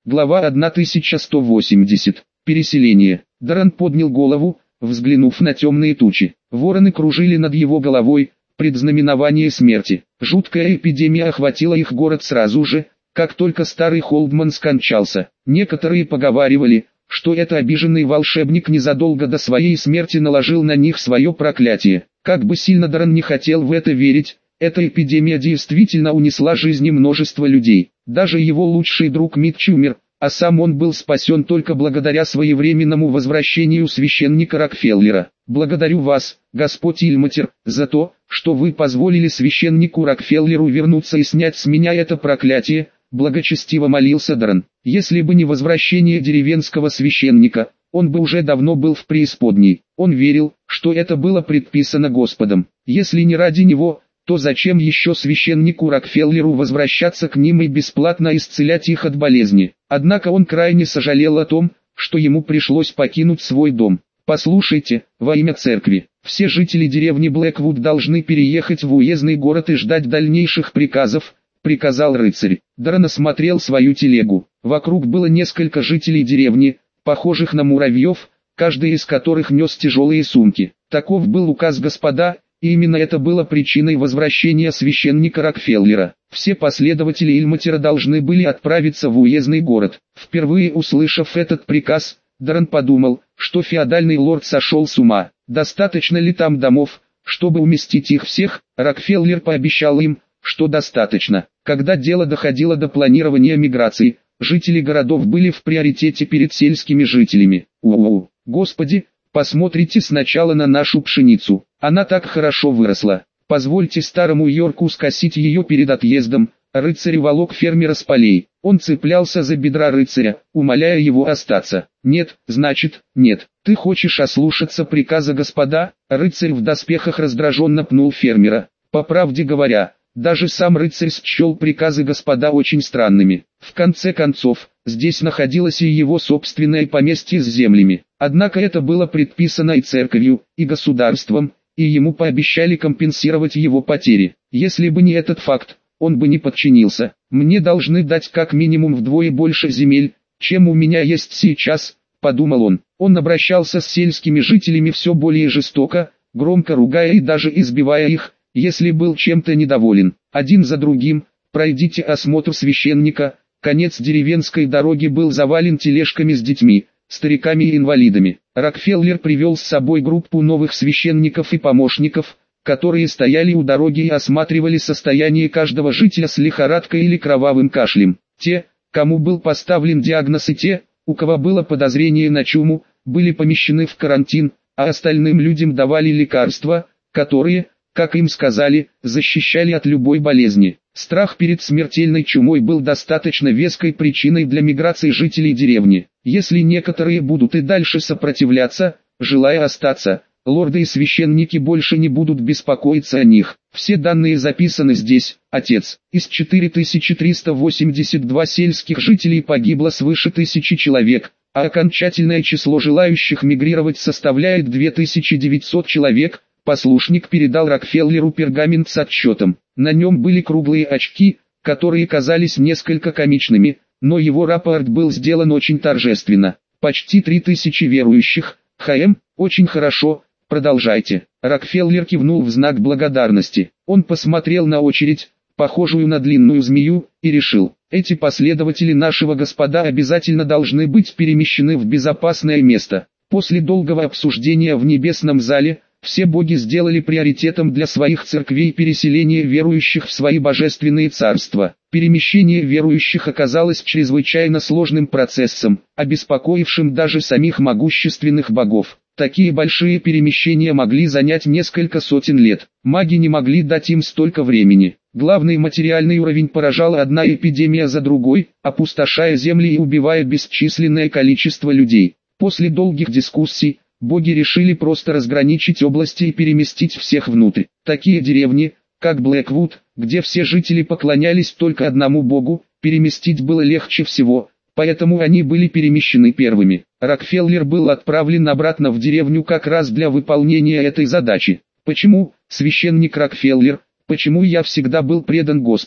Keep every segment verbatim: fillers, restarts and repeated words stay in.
Глава тысяча сто восемьдесят. Переселение. Даррен поднял голову, взглянув на темные тучи. Вороны кружили над его головой, предзнаменование смерти. Жуткая эпидемия охватила их город сразу же, как только старый Холдман скончался. Некоторые поговаривали, что это обиженный волшебник незадолго до своей смерти наложил на них свое проклятие. Как бы сильно Даррен не хотел в это верить, эта эпидемия действительно унесла жизни множества людей. Даже его лучший друг Митч умер, а сам он был спасен только благодаря своевременному возвращению священника Рокфеллера. «Благодарю вас, Господь Ильматер, за то, что вы позволили священнику Рокфеллеру вернуться и снять с меня это проклятие», благочестиво молился Даррен. Если бы не возвращение деревенского священника, он бы уже давно был в преисподней. Он верил, что это было предписано Господом. Если не ради него, то зачем еще священнику Рокфеллеру возвращаться к ним и бесплатно исцелять их от болезни? Однако он крайне сожалел о том, что ему пришлось покинуть свой дом. «Послушайте, во имя церкви, все жители деревни Блэквуд должны переехать в уездный город и ждать дальнейших приказов», — приказал рыцарь. Даррен осмотрел свою телегу. Вокруг было несколько жителей деревни, похожих на муравьев, каждый из которых нес тяжелые сумки. Таков был указ господа, и именно это было причиной возвращения священника Рокфеллера. Все последователи Ильматера должны были отправиться в уездный город. Впервые услышав этот приказ, Даррен подумал, что феодальный лорд сошел с ума. Достаточно ли там домов, чтобы уместить их всех? Рокфеллер пообещал им, что достаточно. Когда дело доходило до планирования миграции, жители городов были в приоритете перед сельскими жителями. У-у-у, Господи, посмотрите сначала на нашу пшеницу. Она так хорошо выросла. Позвольте старому Йорку скосить ее перед отъездом. Рыцарь волок фермера с полей. Он цеплялся за бедра рыцаря, умоляя его остаться. «Нет, значит, нет. Ты хочешь ослушаться приказа господа?» Рыцарь в доспехах раздраженно пнул фермера. По правде говоря, даже сам рыцарь счел приказы господа очень странными. В конце концов, здесь находилось и его собственное поместье с землями. Однако это было предписано и церковью, и государством, и ему пообещали компенсировать его потери. Если бы не этот факт, он бы не подчинился. «Мне должны дать как минимум вдвое больше земель, чем у меня есть сейчас», — подумал он. Он обращался с сельскими жителями все более жестоко, громко ругая и даже избивая их, если был чем-то недоволен. Один за другим, пройдите осмотр священника. Конец деревенской дороги был завален тележками с детьми, стариками и инвалидами. Рокфеллер привел с собой группу новых священников и помощников, которые стояли у дороги и осматривали состояние каждого жителя с лихорадкой или кровавым кашлем. Те, кому был поставлен диагноз, и те, у кого было подозрение на чуму, были помещены в карантин, а остальным людям давали лекарства, которые, как им сказали, защищали от любой болезни. Страх перед смертельной чумой был достаточно веской причиной для миграции жителей деревни. Если некоторые будут и дальше сопротивляться, желая остаться, лорды и священники больше не будут беспокоиться о них. Все данные записаны здесь, отец. Из четыре тысячи триста восемьдесят два сельских жителей погибло свыше тысячи человек, а окончательное число желающих мигрировать составляет две тысячи девятьсот человек. Послушник передал Рокфеллеру пергамент с отчетом. На нем были круглые очки, которые казались несколько комичными, но его рапорт был сделан очень торжественно. Почти три тысячи верующих. ХМ, очень хорошо, продолжайте. Рокфеллер кивнул в знак благодарности. Он посмотрел на очередь, похожую на длинную змею, и решил: эти последователи нашего господа обязательно должны быть перемещены в безопасное место. После долгого обсуждения в небесном зале, все боги сделали приоритетом для своих церквей переселение верующих в свои божественные царства. Перемещение верующих оказалось чрезвычайно сложным процессом, обеспокоившим даже самих могущественных богов. Такие большие перемещения могли занять несколько сотен лет. Маги не могли дать им столько времени. Главный материальный уровень поражала одна эпидемия за другой, опустошая земли и убивая бесчисленное количество людей. После долгих дискуссий, боги решили просто разграничить области и переместить всех внутрь. Такие деревни, как Блэквуд, где все жители поклонялись только одному богу, переместить было легче всего, поэтому они были перемещены первыми. Рокфеллер был отправлен обратно в деревню как раз для выполнения этой задачи. Почему, священник Рокфеллер, почему я всегда был предан Господу,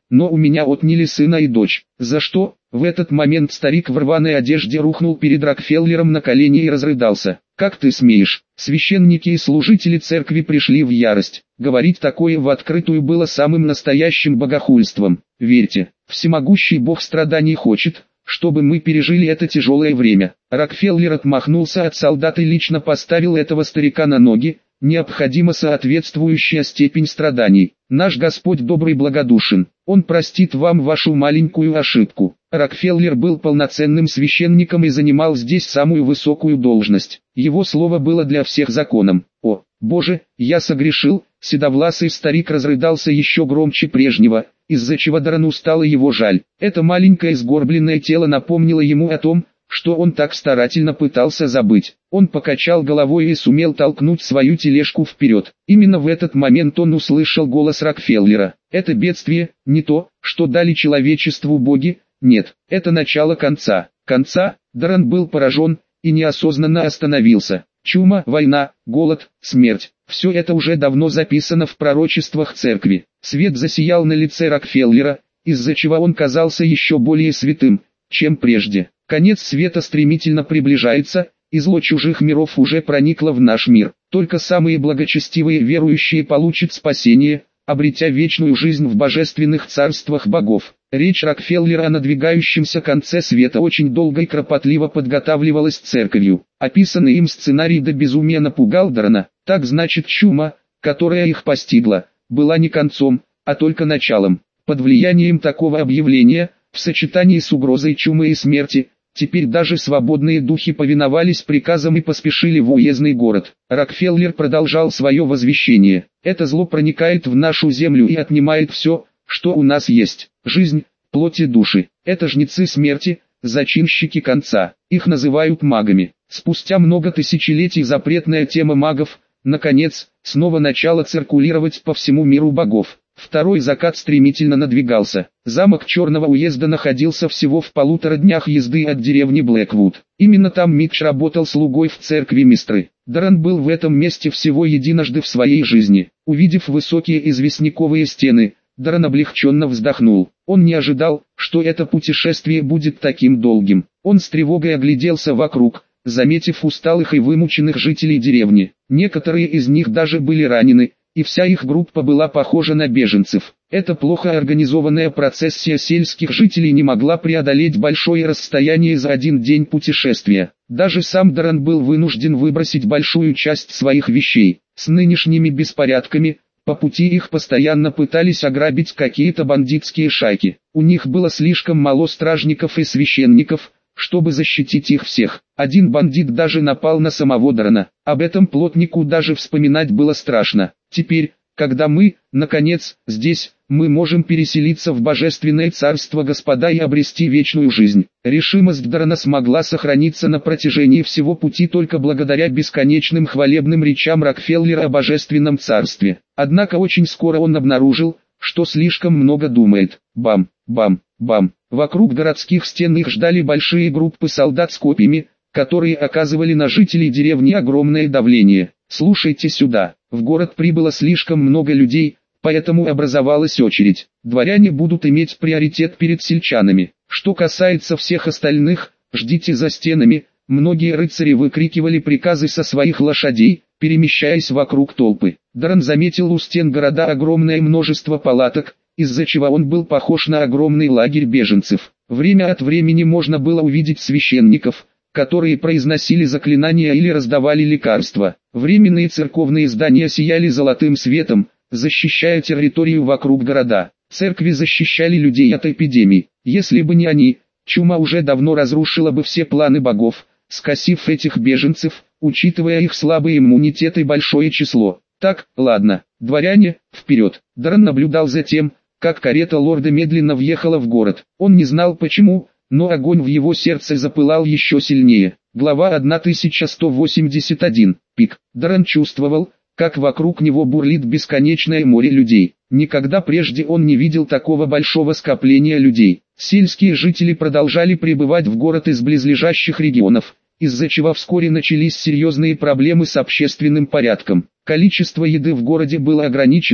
но у меня отняли сына и дочь. За что? В этот момент старик в рваной одежде рухнул перед Рокфеллером на колени и разрыдался. «Как ты смеешь?» Священники и служители церкви пришли в ярость. Говорить такое в открытую было самым настоящим богохульством. Верьте, всемогущий Бог страданий хочет, чтобы мы пережили это тяжелое время. Рокфеллер отмахнулся от солдат и лично поставил этого старика на ноги. Необходима соответствующая степень страданий. Наш Господь добрый благодушен, Он простит вам вашу маленькую ошибку. Рокфеллер был полноценным священником и занимал здесь самую высокую должность. Его слово было для всех законом. «О, Боже, я согрешил!» Седовласый старик разрыдался еще громче прежнего, из-за чего Дарану стало его жаль. Это маленькое сгорбленное тело напомнило ему о том, что он так старательно пытался забыть. Он покачал головой и сумел толкнуть свою тележку вперед. Именно в этот момент он услышал голос Рокфеллера. «Это бедствие, не то, что дали человечеству боги, нет, это начало конца». Конца? Даран был поражен и неосознанно остановился. Чума, война, голод, смерть. Все это уже давно записано в пророчествах церкви. Свет засиял на лице Рокфеллера, из-за чего он казался еще более святым, чем прежде. Конец света стремительно приближается, и зло чужих миров уже проникло в наш мир. Только самые благочестивые верующие получат спасение, обретя вечную жизнь в божественных царствах богов. Речь Рокфеллера о надвигающемся конце света очень долго и кропотливо подготавливалась церковью. Описанный им сценарий до безумия напугал Дарана. Так значит, чума, которая их постигла, была не концом, а только началом. Под влиянием такого объявления, в сочетании с угрозой чумы и смерти, теперь даже свободные духи повиновались приказам и поспешили в уездный город. Рокфеллер продолжал свое возвещение. Это зло проникает в нашу землю и отнимает все, что у нас есть. Жизнь, плоть и души. Это жнецы смерти, зачинщики конца. Их называют магами. Спустя много тысячелетий запретная тема магов, наконец, снова начала циркулировать по всему миру богов. Второй закат стремительно надвигался. Замок Черного уезда находился всего в полутора днях езды от деревни Блэквуд. Именно там Митч работал слугой в церкви Мистры. Даран был в этом месте всего единожды в своей жизни. Увидев высокие известняковые стены, Даран облегченно вздохнул. Он не ожидал, что это путешествие будет таким долгим. Он с тревогой огляделся вокруг, заметив усталых и вымученных жителей деревни. Некоторые из них даже были ранены, и вся их группа была похожа на беженцев. Эта плохо организованная процессия сельских жителей не могла преодолеть большое расстояние за один день путешествия. Даже сам Даран был вынужден выбросить большую часть своих вещей. С нынешними беспорядками, по пути их постоянно пытались ограбить какие-то бандитские шайки. У них было слишком мало стражников и священников, чтобы защитить их всех. Один бандит даже напал на самого Дарана. Об этом плотнику даже вспоминать было страшно. Теперь, когда мы, наконец, здесь, мы можем переселиться в божественное царство Господа и обрести вечную жизнь. Решимость Дарана смогла сохраниться на протяжении всего пути только благодаря бесконечным хвалебным речам Рокфеллера о божественном царстве. Однако очень скоро он обнаружил, что слишком много думает. Бам, бам, бам. Вокруг городских стен их ждали большие группы солдат с копьями, которые оказывали на жителей деревни огромное давление. Слушайте сюда, в город прибыло слишком много людей, поэтому образовалась очередь. Дворяне будут иметь приоритет перед сельчанами. Что касается всех остальных, ждите за стенами. Многие рыцари выкрикивали приказы со своих лошадей, перемещаясь вокруг толпы. Даран заметил у стен города огромное множество палаток, из-за чего он был похож на огромный лагерь беженцев. Время от времени можно было увидеть священников, которые произносили заклинания или раздавали лекарства. Временные церковные здания сияли золотым светом, защищая территорию вокруг города. Церкви защищали людей от эпидемий. Если бы не они, чума уже давно разрушила бы все планы богов, скосив этих беженцев, учитывая их слабый иммунитет и большое число. Так, ладно, дворяне, вперед. Даран наблюдал за тем, как карета лорда медленно въехала в город. Он не знал почему, но огонь в его сердце запылал еще сильнее. Глава тысяча сто восемьдесят один. Пик. Даран чувствовал, как вокруг него бурлит бесконечное море людей. Никогда прежде он не видел такого большого скопления людей. Сельские жители продолжали прибывать в город из близлежащих регионов, из-за чего вскоре начались серьезные проблемы с общественным порядком. Количество еды в городе было ограничено,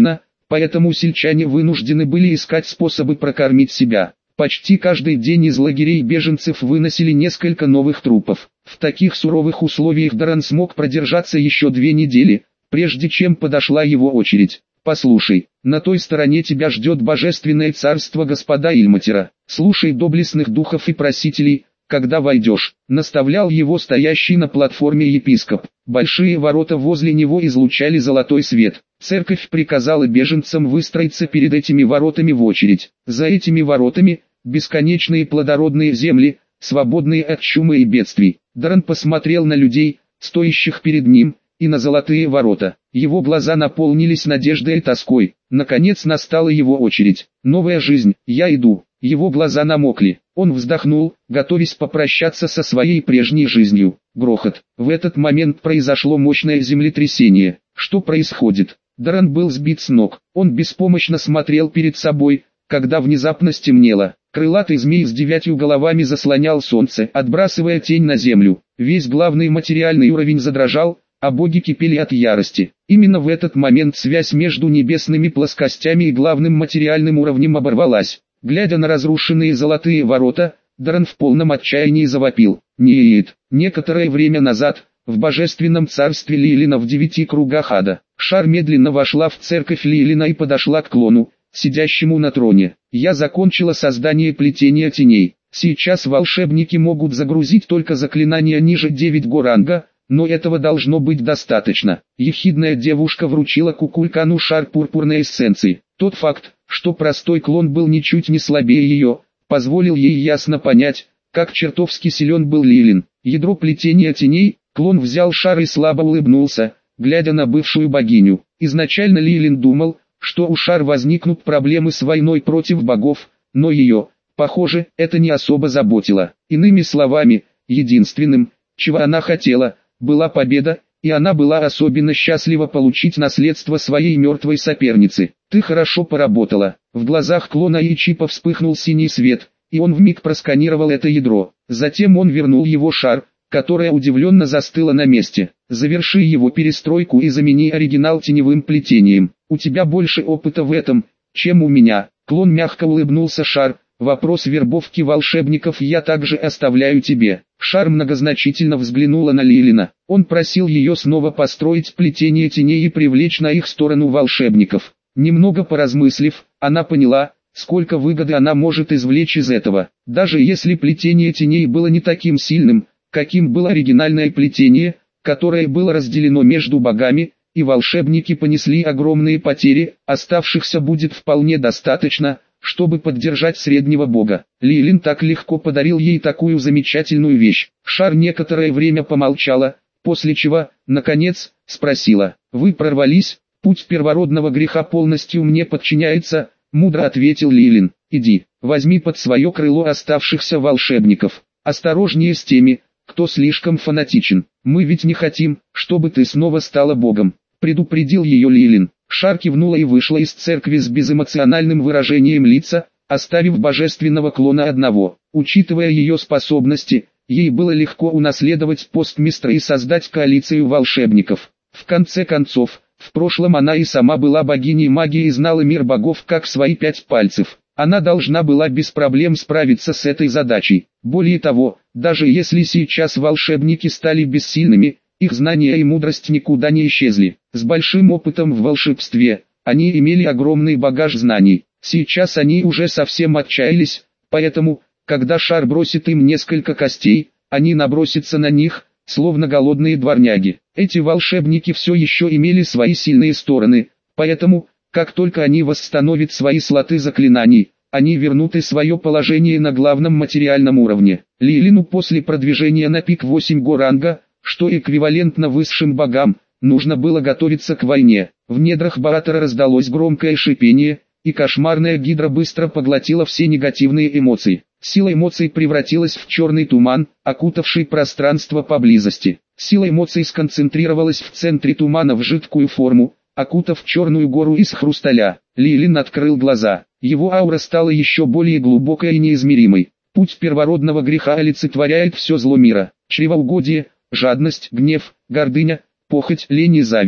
поэтому сельчане вынуждены были искать способы прокормить себя. Почти каждый день из лагерей беженцев выносили несколько новых трупов. В таких суровых условиях Даран смог продержаться еще две недели, прежде чем подошла его очередь. «Послушай, на той стороне тебя ждет божественное царство господа Ильматера. Слушай доблестных духов и просителей, когда войдешь», наставлял его стоящий на платформе епископ. Большие ворота возле него излучали золотой свет. Церковь приказала беженцам выстроиться перед этими воротами в очередь. За этими воротами – бесконечные плодородные земли, свободные от чумы и бедствий. Даран посмотрел на людей, стоящих перед ним, и на золотые ворота. Его глаза наполнились надеждой и тоской. Наконец настала его очередь. Новая жизнь, я иду. Его глаза намокли. Он вздохнул, готовясь попрощаться со своей прежней жизнью. Грохот. В этот момент произошло мощное землетрясение. Что происходит? Даран был сбит с ног. Он беспомощно смотрел перед собой, когда внезапно стемнело. Крылатый змей с девятью головами заслонял солнце, отбрасывая тень на землю. Весь главный материальный уровень задрожал, а боги кипели от ярости. Именно в этот момент связь между небесными плоскостями и главным материальным уровнем оборвалась. Глядя на разрушенные золотые ворота, Даран в полном отчаянии завопил: «Нет!» Некоторое время назад, в божественном царстве Лилина в девяти кругах ада, Шар медленно вошла в церковь Лилина и подошла к клону, сидящему на троне. «Я закончила создание плетения теней. Сейчас волшебники могут загрузить только заклинания ниже девятого ранга, но этого должно быть достаточно». Ехидная девушка вручила Кукулькану шар пурпурной эссенции. Тот факт, что простой клон был ничуть не слабее ее, позволил ей ясно понять, как чертовски силен был Лилин. Ядро плетения теней, клон взял шар и слабо улыбнулся, глядя на бывшую богиню. Изначально Лилин думал, что у Шар возникнут проблемы с войной против богов, но ее, похоже, это не особо заботило. Иными словами, единственным, чего она хотела, была победа, и она была особенно счастлива получить наследство своей мертвой соперницы. «Ты хорошо поработала». В глазах клона Ичипа вспыхнул синий свет, и он вмиг просканировал это ядро. Затем он вернул его шар, которая удивленно застыла на месте. «Заверши его перестройку и замени оригинал теневым плетением. У тебя больше опыта в этом, чем у меня». Клон мягко улыбнулся Шар. «Вопрос вербовки волшебников я также оставляю тебе». Шар многозначительно взглянула на Лилина. Он просил ее снова построить плетение теней и привлечь на их сторону волшебников. Немного поразмыслив, она поняла, сколько выгоды она может извлечь из этого. Даже если плетение теней было не таким сильным, каким было оригинальное плетение, которое было разделено между богами, и волшебники понесли огромные потери, оставшихся будет вполне достаточно, чтобы поддержать среднего бога. Лилин так легко подарил ей такую замечательную вещь. Шар некоторое время помолчала, после чего, наконец, спросила: «Вы прорвались? Путь первородного греха полностью мне подчиняется», — мудро ответил Лилин. «Иди, возьми под свое крыло оставшихся волшебников. Осторожнее с теми, кто слишком фанатичен. Мы ведь не хотим, чтобы ты снова стала богом», — предупредил ее Лилин. Шар кивнула и вышла из церкви с безэмоциональным выражением лица, оставив божественного клона одного. Учитывая ее способности, ей было легко унаследовать пост мистра и создать коалицию волшебников. В конце концов, в прошлом она и сама была богиней магии и знала мир богов как свои пять пальцев. Она должна была без проблем справиться с этой задачей. Более того, даже если сейчас волшебники стали бессильными, их знания и мудрость никуда не исчезли. С большим опытом в волшебстве, они имели огромный багаж знаний. Сейчас они уже совсем отчаялись, поэтому, когда Шар бросит им несколько костей, они набросятся на них, словно голодные дворняги. Эти волшебники все еще имели свои сильные стороны, поэтому, как только они восстановят свои слоты заклинаний, они вернут и свое положение на главном материальном уровне. Лилину после продвижения на пик восемь го ранга, что эквивалентно высшим богам, нужно было готовиться к войне. В недрах Баатара раздалось громкое шипение, и кошмарная гидра быстро поглотила все негативные эмоции. Сила эмоций превратилась в черный туман, окутавший пространство поблизости. Сила эмоций сконцентрировалась в центре тумана в жидкую форму, окутав черную гору из хрусталя. Лилин открыл глаза. Его аура стала еще более глубокой и неизмеримой. Путь первородного греха олицетворяет все зло мира. Чревоугодие, жадность, гнев, гордыня, похоть, лень и зависть.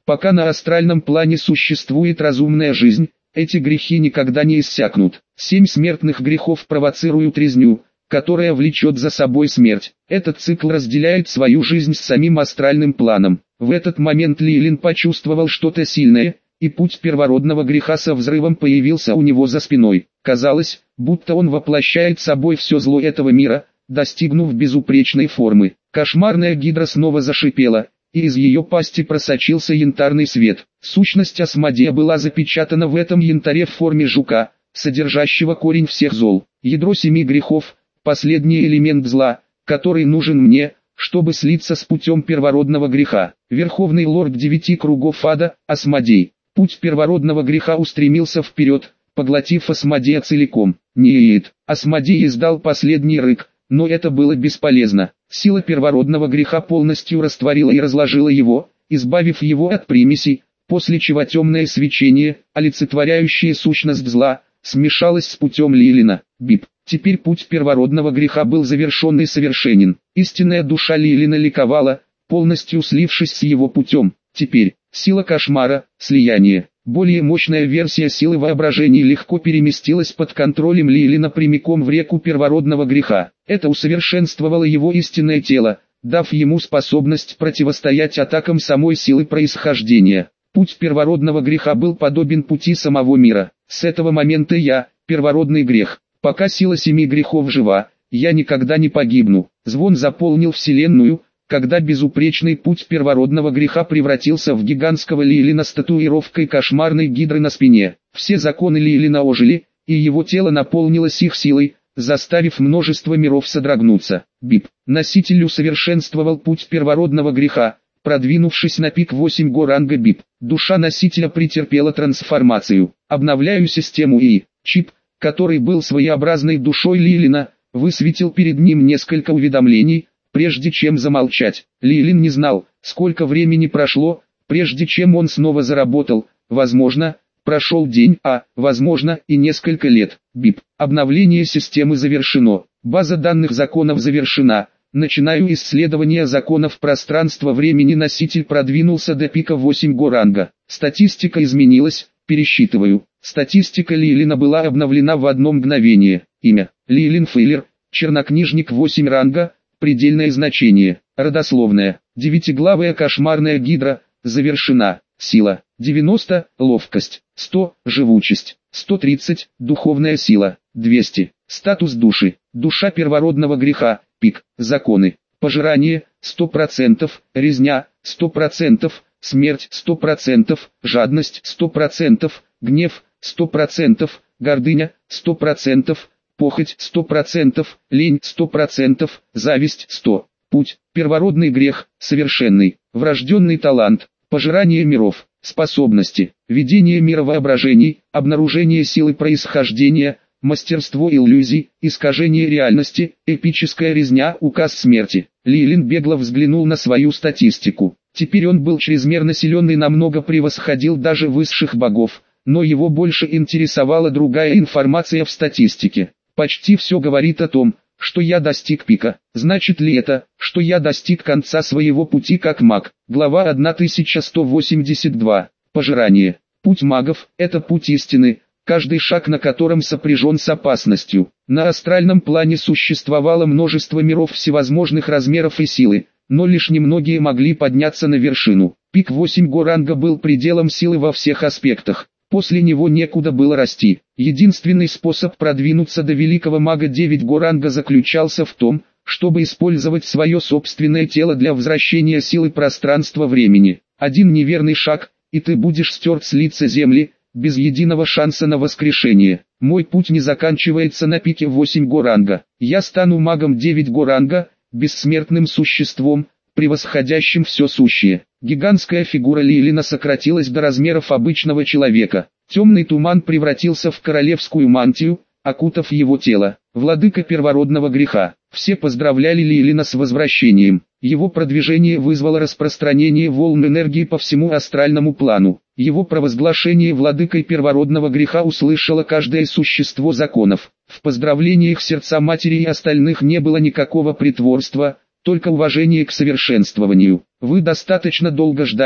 Пока на астральном плане существует разумная жизнь, эти грехи никогда не иссякнут. Семь смертных грехов провоцируют резню, которая влечет за собой смерть. Этот цикл разделяет свою жизнь с самим астральным планом. В этот момент Лилин почувствовал что-то сильное, и путь первородного греха со взрывом появился у него за спиной. Казалось, будто он воплощает собой все зло этого мира, достигнув безупречной формы. Кошмарная гидра снова зашипела, и из ее пасти просочился янтарный свет. Сущность Асмодея была запечатана в этом янтаре в форме жука, содержащего корень всех зол. Ядро семи грехов – последний элемент зла, который нужен мне, чтобы слиться с путем первородного греха. Верховный лорд девяти кругов ада, Асмодей. Путь первородного греха устремился вперед, поглотив Асмодея целиком. Нет, Асмодей издал последний рык, но это было бесполезно. Сила первородного греха полностью растворила и разложила его, избавив его от примесей, после чего темное свечение, олицетворяющее сущность зла, смешалось с путем Лилина. Бип. Теперь путь первородного греха был завершен и совершенен. Истинная душа Лилина ликовала, полностью слившись с его путем. Теперь, сила кошмара, слияние. Более мощная версия силы воображения легко переместилась под контролем Лилина прямиком в реку первородного греха. Это усовершенствовало его истинное тело, дав ему способность противостоять атакам самой силы происхождения. Путь первородного греха был подобен пути самого мира. С этого момента я, первородный грех. Пока сила семи грехов жива, я никогда не погибну. Звон заполнил вселенную, когда безупречный путь первородного греха превратился в гигантского Лилина с татуировкой кошмарной гидры на спине. Все законы Лилина ожили, и его тело наполнилось их силой, заставив множество миров содрогнуться. Бип. Носитель усовершенствовал путь первородного греха, продвинувшись на пик восемь го ранга Бип. Душа носителя претерпела трансформацию. Обновляю систему ИИ. Чип, который был своеобразной душой Лилина, высветил перед ним несколько уведомлений, прежде чем замолчать. Лилин не знал, сколько времени прошло, прежде чем он снова заработал. Возможно, прошел день, а, возможно, и несколько лет. Бип. Обновление системы завершено. База данных законов завершена. Начинаю исследование законов пространства-времени. Носитель продвинулся до пика восемь го ранга. Статистика изменилась, пересчитываю. Статистика Лилина была обновлена в одно мгновение. Имя: Лилин Фейлер, чернокнижник восемь ранга, предельное значение, родословная, девятиглавая кошмарная гидра, завершена. Сила: девяносто, ловкость, сто, живучесть, сто тридцать, духовная сила, двести, статус души, душа первородного греха, пик, законы, пожирание, сто процентов, резня, сто процентов, смерть, сто процентов, жадность, сто процентов, гнев, сто процентов, гордыня, сто процентов, похоть, сто процентов, лень, сто процентов, зависть, сто. Путь, первородный грех, совершенный, врожденный талант, пожирание миров, способности, ведение мира воображений, обнаружение силы происхождения, мастерство иллюзий, искажение реальности, эпическая резня, указ смерти. Лилин бегло взглянул на свою статистику. Теперь он был чрезмерно силен и намного превосходил даже высших богов, но его больше интересовала другая информация в статистике. Почти все говорит о том, что я достиг пика. Значит ли это, что я достиг конца своего пути как маг? Глава тысяча сто восемьдесят два. Пожирание. Путь магов – это путь истины, каждый шаг на котором сопряжен с опасностью. На астральном плане существовало множество миров всевозможных размеров и силы, но лишь немногие могли подняться на вершину. Пик восемь го ранга был пределом силы во всех аспектах. После него некуда было расти. Единственный способ продвинуться до великого мага девять го ранга заключался в том, чтобы использовать свое собственное тело для возвращения силы пространства-времени. Один неверный шаг, и ты будешь стерт с лица земли, без единого шанса на воскрешение. Мой путь не заканчивается на пике восемь го ранга. Я стану магом девять го ранга, бессмертным существом, превосходящим все сущее. Гигантская фигура Лилина сократилась до размеров обычного человека. Темный туман превратился в королевскую мантию, окутав его тело. Владыка первородного греха. Все поздравляли Лилина с возвращением. Его продвижение вызвало распространение волн энергии по всему астральному плану. Его провозглашение владыкой первородного греха услышало каждое существо законов. В поздравлениях сердца матери и остальных не было никакого притворства, только уважение к совершенствованию. Вы достаточно долго ждали,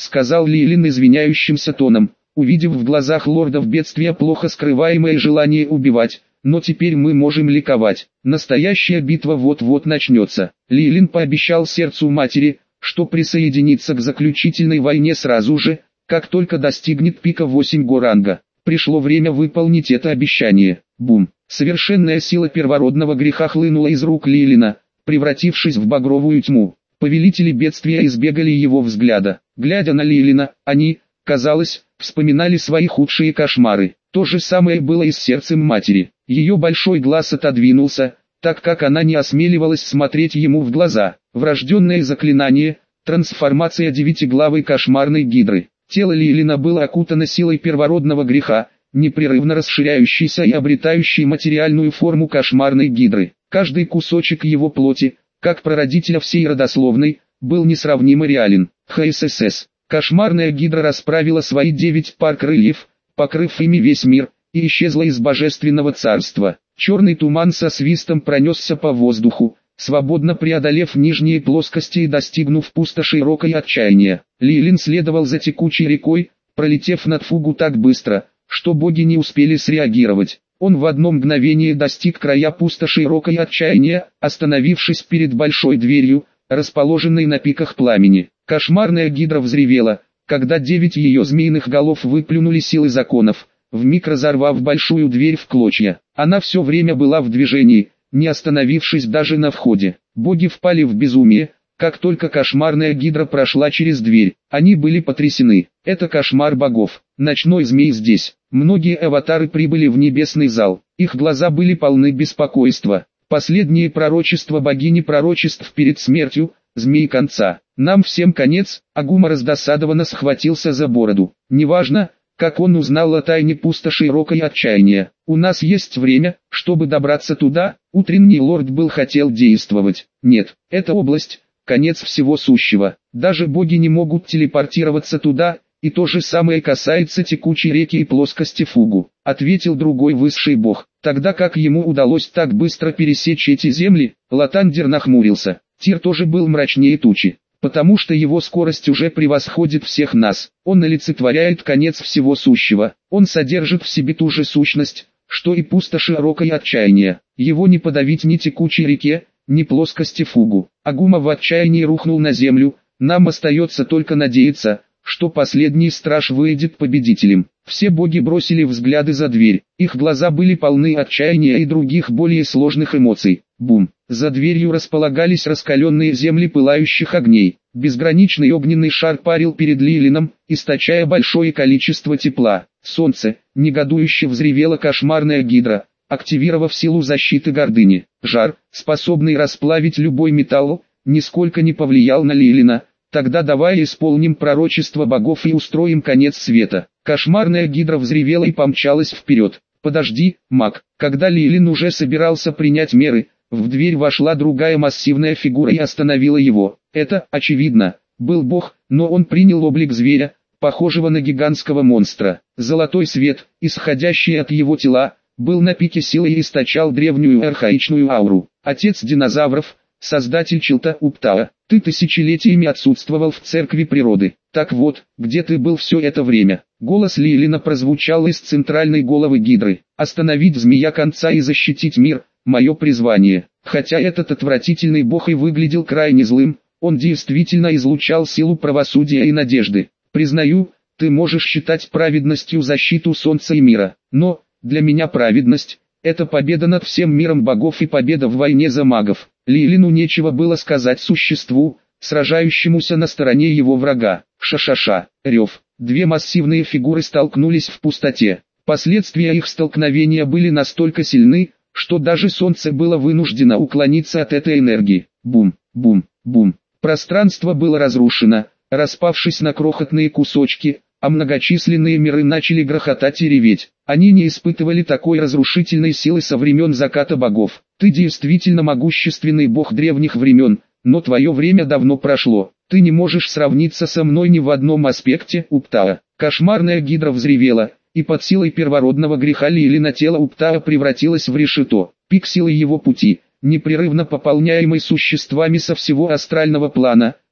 сказал Лилин извиняющимся тоном, увидев в глазах лордов бедствия плохо скрываемое желание убивать. Но теперь мы можем ликовать. Настоящая битва вот-вот начнется. Лилин пообещал сердцу матери, что присоединится к заключительной войне сразу же, как только достигнет пика восемь го ранга. Пришло время выполнить это обещание. Бум! Совершенная сила первородного греха хлынула из рук Лилина, превратившись в багровую тьму. Повелители бедствия избегали его взгляда. Глядя на Лилина, они, казалось, вспоминали свои худшие кошмары. То же самое было и с сердцем матери. Ее большой глаз отодвинулся, так как она не осмеливалась смотреть ему в глаза. Врожденное заклинание, трансформация девятиглавой кошмарной гидры. Тело Лилина было окутано силой первородного греха, непрерывно расширяющейся и обретающей материальную форму кошмарной гидры. Каждый кусочек его плоти, как прародителя всей родословной, был несравнимо реален. ХСС. Кошмарная гидра расправила свои девять пар крыльев, покрыв ими весь мир, и исчезла из божественного царства. Черный туман со свистом пронесся по воздуху, свободно преодолев нижние плоскости и достигнув пустоши широкой отчаяния. Лилин следовал за текучей рекой, пролетев над Фугу так быстро, что боги не успели среагировать. Он в одно мгновение достиг края пустоши широкой отчаяния, остановившись перед большой дверью, расположенной на пиках пламени. Кошмарная гидра взревела, когда девять ее змеиных голов выплюнули силы законов, вмиг разорвав большую дверь в клочья. Она все время была в движении, не остановившись даже на входе. Боги впали в безумие, как только кошмарная гидра прошла через дверь. Они были потрясены. Это кошмар богов. Ночной змей здесь. Многие аватары прибыли в небесный зал. Их глаза были полны беспокойства. Последнее пророчество богини пророчеств перед смертью, змей конца. Нам всем конец. Агума раздосадованно схватился за бороду. Неважно, как он узнал о тайне пустоши широкой отчаяния. У нас есть время, чтобы добраться туда. Утренний лорд был хотел действовать. Нет, эта область – конец всего сущего. Даже боги не могут телепортироваться туда, и то же самое касается текучей реки и плоскости Фугу, ответил другой высший бог. Тогда как ему удалось так быстро пересечь эти земли, Латандер нахмурился. Тир тоже был мрачнее тучи, потому что его скорость уже превосходит всех нас. Он олицетворяет конец всего сущего. Он содержит в себе ту же сущность, что и пустошь широкое отчаяние. Его не подавить ни текучей реке, ни плоскости Фугу. Агума в отчаянии рухнул на землю. Нам остается только надеяться, что последний страж выйдет победителем. Все боги бросили взгляды за дверь. Их глаза были полны отчаяния и других более сложных эмоций. Бум! За дверью располагались раскаленные земли пылающих огней. Безграничный огненный шар парил перед Лилином, источая большое количество тепла. Солнце, негодующе взревела кошмарная гидра, активировав силу защиты гордыни. Жар, способный расплавить любой металл, нисколько не повлиял на Лилина. Тогда давай исполним пророчество богов и устроим конец света. Кошмарная гидра взревела и помчалась вперед. Подожди, маг. Когда Лилин уже собирался принять меры, в дверь вошла другая массивная фигура и остановила его. Это, очевидно, был бог, но он принял облик зверя, похожего на гигантского монстра. Золотой свет, исходящий от его тела, был на пике силы и источал древнюю архаичную ауру. Отец динозавров, создатель Челта-Уптаа, ты тысячелетиями отсутствовал в церкви природы. Так вот, где ты был все это время? Голос Лилина прозвучал из центральной головы гидры. Остановить змея конца и защитить мир – мое призвание. Хотя этот отвратительный бог и выглядел крайне злым, он действительно излучал силу правосудия и надежды. Признаю, ты можешь считать праведностью защиту солнца и мира, но, для меня праведность – это победа над всем миром богов и победа в войне за магов. Лилину нечего было сказать существу, сражающемуся на стороне его врага. Ша-ша-ша, рев. Две массивные фигуры столкнулись в пустоте. Последствия их столкновения были настолько сильны, что даже солнце было вынуждено уклониться от этой энергии. Бум, бум, бум. Пространство было разрушено, распавшись на крохотные кусочки, а многочисленные миры начали грохотать и реветь. Они не испытывали такой разрушительной силы со времен заката богов. Ты действительно могущественный бог древних времен, но твое время давно прошло. Ты не можешь сравниться со мной ни в одном аспекте, Уптаа. Кошмарная гидра взревела, и под силой первородного греха Лилина тело Уптаа превратилось в решето. Пик силы его пути, непрерывно пополняемый существами со всего астрального плана,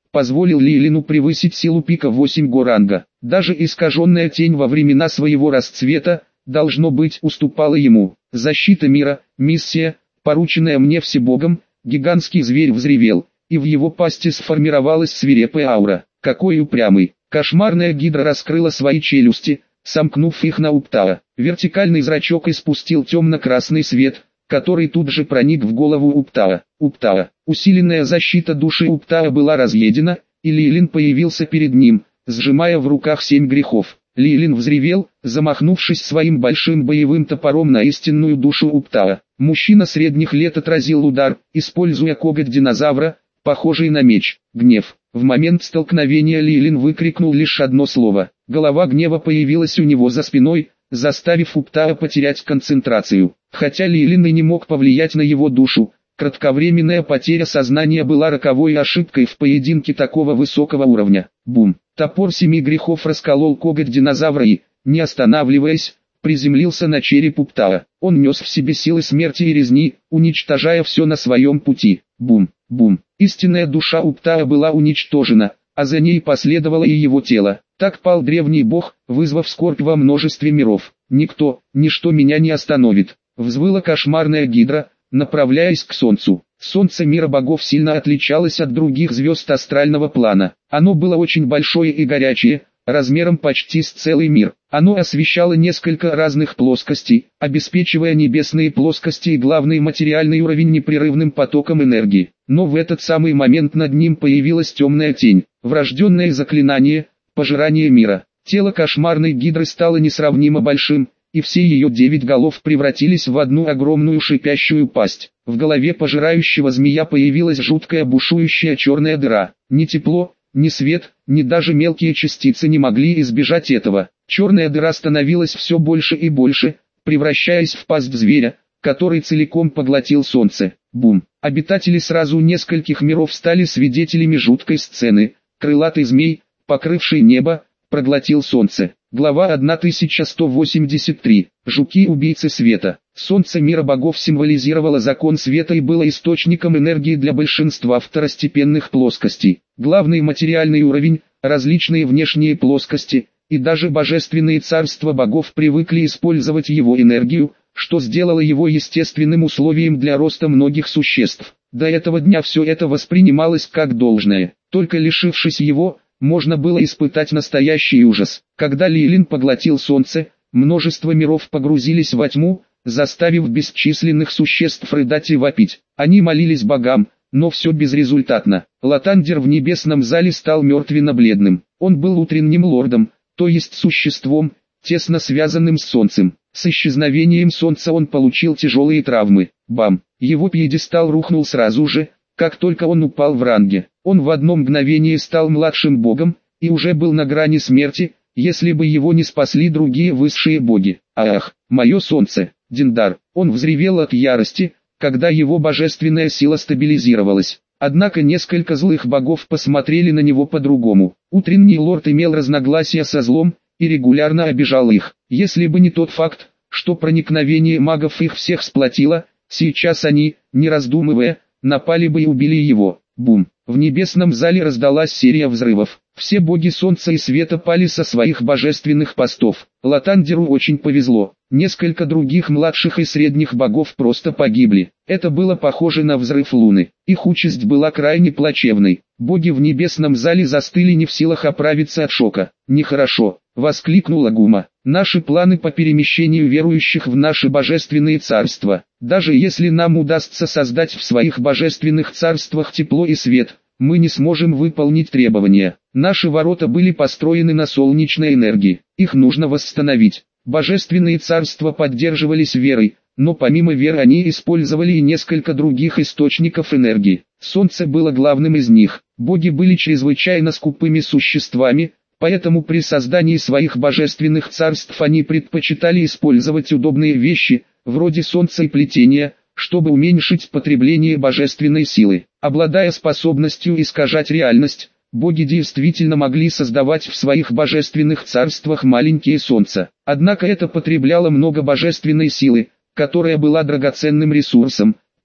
позволил Лилину превысить силу пика восемь горанга. Даже искаженная тень во времена своего расцвета, должно быть, уступала ему. Защита мира, миссия, порученная мне Всебогом. Гигантский зверь взревел, и в его пасти сформировалась свирепая аура. Какой упрямый! Кошмарная гидра раскрыла свои челюсти, сомкнув их на Уптаа. Вертикальный зрачок испустил темно-красный свет, который тут же проник в голову Уптаа. Уптаа. Усиленная защита души Уптаа была разъедена, и Лилин появился перед ним, сжимая в руках семь грехов. Лилин взревел, замахнувшись своим большим боевым топором на истинную душу Уптаа. Мужчина средних лет отразил удар, используя коготь динозавра, похожий на меч. Гнев. В момент столкновения Лилин выкрикнул лишь одно слово. Голова гнева появилась у него за спиной, заставив Уптаа потерять концентрацию. Хотя Лилин и не мог повлиять на его душу, кратковременная потеря сознания была роковой ошибкой в поединке такого высокого уровня. Бум! Топор семи грехов расколол коготь динозавра и, не останавливаясь, приземлился на череп Уптаа. Он нес в себе силы смерти и резни, уничтожая все на своем пути. Бум! Бум! Истинная душа Уптаа была уничтожена, а за ней последовало и его тело. Так пал древний бог, вызвав скорбь во множестве миров. «Никто, ничто меня не остановит», — взвыла кошмарная гидра, направляясь к солнцу. Солнце мира богов сильно отличалось от других звезд астрального плана. Оно было очень большое и горячее, размером почти с целый мир. Оно освещало несколько разных плоскостей, обеспечивая небесные плоскости и главный материальный уровень непрерывным потоком энергии. Но в этот самый момент над ним появилась темная тень, врожденное заклинание, пожирание мира. Тело кошмарной гидры стало несравнимо большим, и все ее девять голов превратились в одну огромную шипящую пасть. В голове пожирающего змея появилась жуткая бушующая черная дыра. Ни тепло, ни свет, ни даже мелкие частицы не могли избежать этого. Черная дыра становилась все больше и больше, превращаясь в пасть зверя, который целиком поглотил солнце. Бум! Обитатели сразу нескольких миров стали свидетелями жуткой сцены. Крылатый змей, покрывший небо, проглотил солнце. Глава тысяча сто восемьдесят три. Жуки-убийцы света. Солнце мира богов символизировало закон света и было источником энергии для большинства второстепенных плоскостей. Главный материальный уровень, различные внешние плоскости, и даже божественные царства богов привыкли использовать его энергию, что сделало его естественным условием для роста многих существ. До этого дня все это воспринималось как должное. Только лишившись его, можно было испытать настоящий ужас. Когда Лилин поглотил солнце, множество миров погрузились во тьму, заставив бесчисленных существ рыдать и вопить. Они молились богам, но все безрезультатно. Латандер в небесном зале стал мертвенно-бледным. Он был утренним лордом, то есть существом, тесно связанным с солнцем. С исчезновением солнца он получил тяжелые травмы. Бам! Его пьедестал рухнул сразу же, как только он упал в ранге. Он в одно мгновение стал младшим богом, и уже был на грани смерти, если бы его не спасли другие высшие боги. Ах, мое солнце, Диндар! Он взревел от ярости, когда его божественная сила стабилизировалась. Однако несколько злых богов посмотрели на него по-другому. Утренний лорд имел разногласия со злом, и регулярно обижал их. Если бы не тот факт, что проникновение магов их всех сплотило, сейчас они, не раздумывая, напали бы и убили его. Бум! В небесном зале раздалась серия взрывов. Все боги солнца и света пали со своих божественных постов. Латандеру очень повезло. Несколько других младших и средних богов просто погибли. Это было похоже на взрыв луны. Их участь была крайне плачевной. Боги в небесном зале застыли не в силах оправиться от шока. «Нехорошо», — воскликнула Гума. «Наши планы по перемещению верующих в наши божественные царства. Даже если нам удастся создать в своих божественных царствах тепло и свет, мы не сможем выполнить требования. Наши ворота были построены на солнечной энергии. Их нужно восстановить». Божественные царства поддерживались верой, но помимо веры они использовали и несколько других источников энергии. Солнце было главным из них. Боги были чрезвычайно скупыми существами, поэтому при создании своих божественных царств они предпочитали использовать удобные вещи, вроде солнца и плетения, чтобы уменьшить потребление божественной силы. Обладая способностью искажать реальность, боги действительно могли создавать в своих божественных царствах маленькие солнца. Однако это потребляло много божественной силы, которая была драгоценным ресурсом,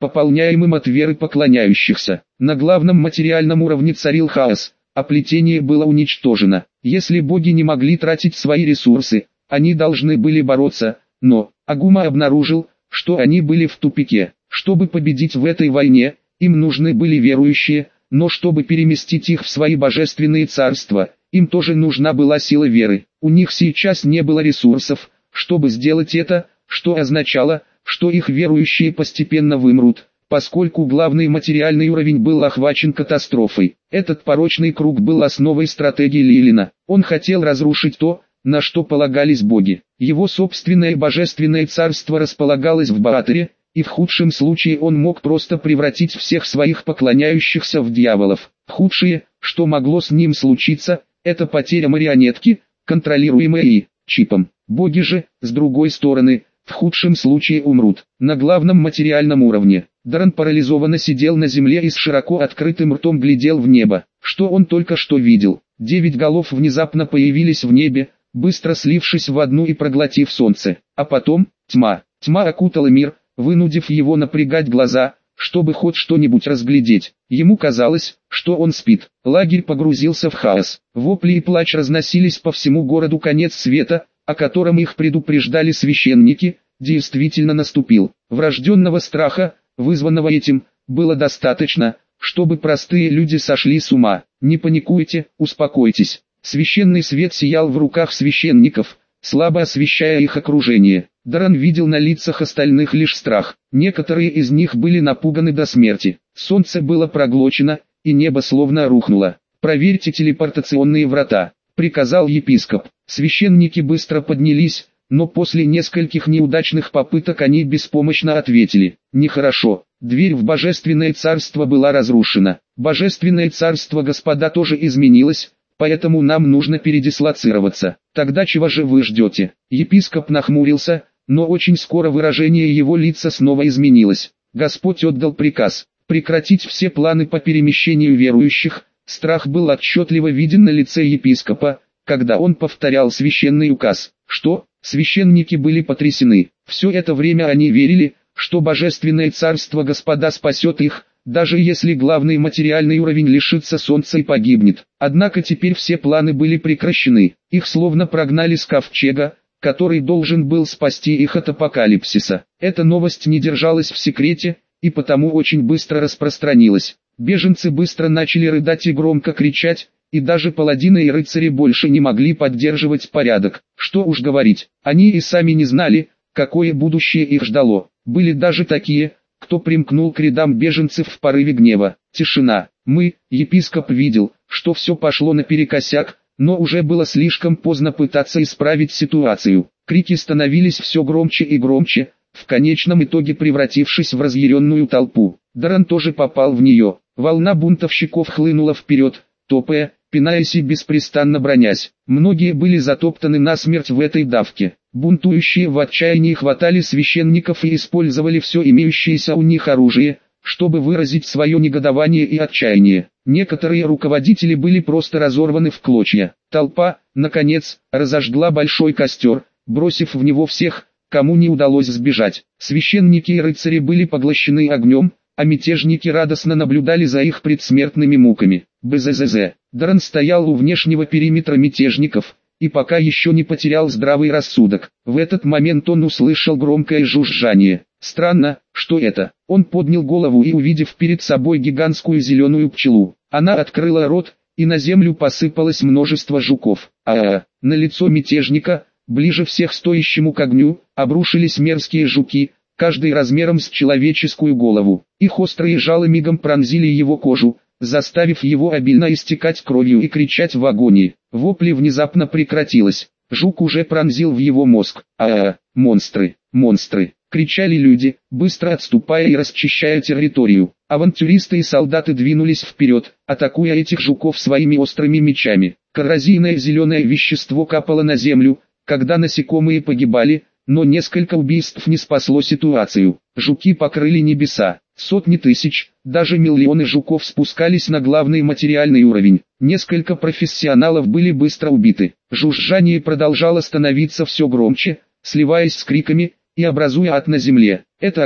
пополняемым от веры поклоняющихся. На главном материальном уровне царил хаос, а плетение было уничтожено. Если боги не могли тратить свои ресурсы, они должны были бороться, но Агума обнаружил, что они были в тупике. Чтобы победить в этой войне, им нужны были верующие, но чтобы переместить их в свои божественные царства, им тоже нужна была сила веры. У них сейчас не было ресурсов, чтобы сделать это, что означало, что их верующие постепенно вымрут, поскольку главный материальный уровень был охвачен катастрофой. Этот порочный круг был основой стратегии Лилина. Он хотел разрушить то, на что полагались боги. Его собственное божественное царство располагалось в Баатере, и в худшем случае он мог просто превратить всех своих поклоняющихся в дьяволов. Худшее, что могло с ним случиться, это потеря марионетки, контролируемой и чипом. Боги же, с другой стороны, в худшем случае умрут. На главном материальном уровне, Даран парализованно сидел на земле и с широко открытым ртом глядел в небо. Что он только что видел? Девять голов внезапно появились в небе, быстро слившись в одну и проглотив солнце. А потом, тьма. Тьма окутала мир, вынудив его напрягать глаза, чтобы хоть что-нибудь разглядеть. Ему казалось, что он спит. Лагерь погрузился в хаос. Вопли и плач разносились по всему городу. Конец света, о котором их предупреждали священники, действительно наступил. Врожденного страха, вызванного этим, было достаточно, чтобы простые люди сошли с ума. Не паникуйте, успокойтесь. Священный свет сиял в руках священников, слабо освещая их окружение. Даран видел на лицах остальных лишь страх. Некоторые из них были напуганы до смерти. Солнце было проглочено, и небо словно рухнуло. «Проверьте телепортационные врата», — приказал епископ. Священники быстро поднялись, но после нескольких неудачных попыток они беспомощно ответили: «Нехорошо». Дверь в Божественное Царство была разрушена. Божественное Царство Господа тоже изменилось, поэтому нам нужно передислоцироваться. Тогда чего же вы ждете? Епископ нахмурился, но очень скоро выражение его лица снова изменилось. Господь отдал приказ прекратить все планы по перемещению верующих. Страх был отчетливо виден на лице епископа, когда он повторял священный указ. Что? Священники были потрясены. Все это время они верили, что Божественное Царство Господа спасет их, даже если главный материальный уровень лишится солнца и погибнет. Однако теперь все планы были прекращены. Их словно прогнали с ковчега, который должен был спасти их от апокалипсиса. Эта новость не держалась в секрете, и потому очень быстро распространилась. Беженцы быстро начали рыдать и громко кричать, и даже паладины и рыцари больше не могли поддерживать порядок. Что уж говорить, они и сами не знали, какое будущее их ждало. Были даже такие, кто примкнул к рядам беженцев в порыве гнева. Тишина. Мы, епископ, видел, что все пошло наперекосяк, но уже было слишком поздно пытаться исправить ситуацию. Крики становились все громче и громче, в конечном итоге превратившись в разъяренную толпу. Даран тоже попал в нее. Волна бунтовщиков хлынула вперед, топая, пинаясь и беспрестанно бронясь. Многие были затоптаны насмерть в этой давке. Бунтующие в отчаянии хватали священников и использовали все имеющееся у них оружие, чтобы выразить свое негодование и отчаяние. Некоторые руководители были просто разорваны в клочья. Толпа, наконец, разожгла большой костер, бросив в него всех, кому не удалось сбежать. Священники и рыцари были поглощены огнем, а мятежники радостно наблюдали за их предсмертными муками. БЗЗЗ. Даран стоял у внешнего периметра мятежников, и пока еще не потерял здравый рассудок. В этот момент он услышал громкое жужжание. Странно, что это? Он поднял голову и, увидев перед собой гигантскую зеленую пчелу, она открыла рот, и на землю посыпалось множество жуков. А-а-а, на лицо мятежника, ближе всех стоящему к огню, обрушились мерзкие жуки, каждый размером с человеческую голову. Их острые жало мигом пронзили его кожу, заставив его обильно истекать кровью и кричать в агонии. Вопли внезапно прекратилось. Жук уже пронзил в его мозг. А-а-а, монстры, монстры, кричали люди, быстро отступая и расчищая территорию. Авантюристы и солдаты двинулись вперед, атакуя этих жуков своими острыми мечами. Коррозийное зеленое вещество капало на землю, когда насекомые погибали, но несколько убийств не спасло ситуацию. Жуки покрыли небеса. Сотни тысяч, даже миллионы жуков спускались на главный материальный уровень. Несколько профессионалов были быстро убиты. Жужжание продолжало становиться все громче, сливаясь с криками и образуя ад на земле. Это огонь.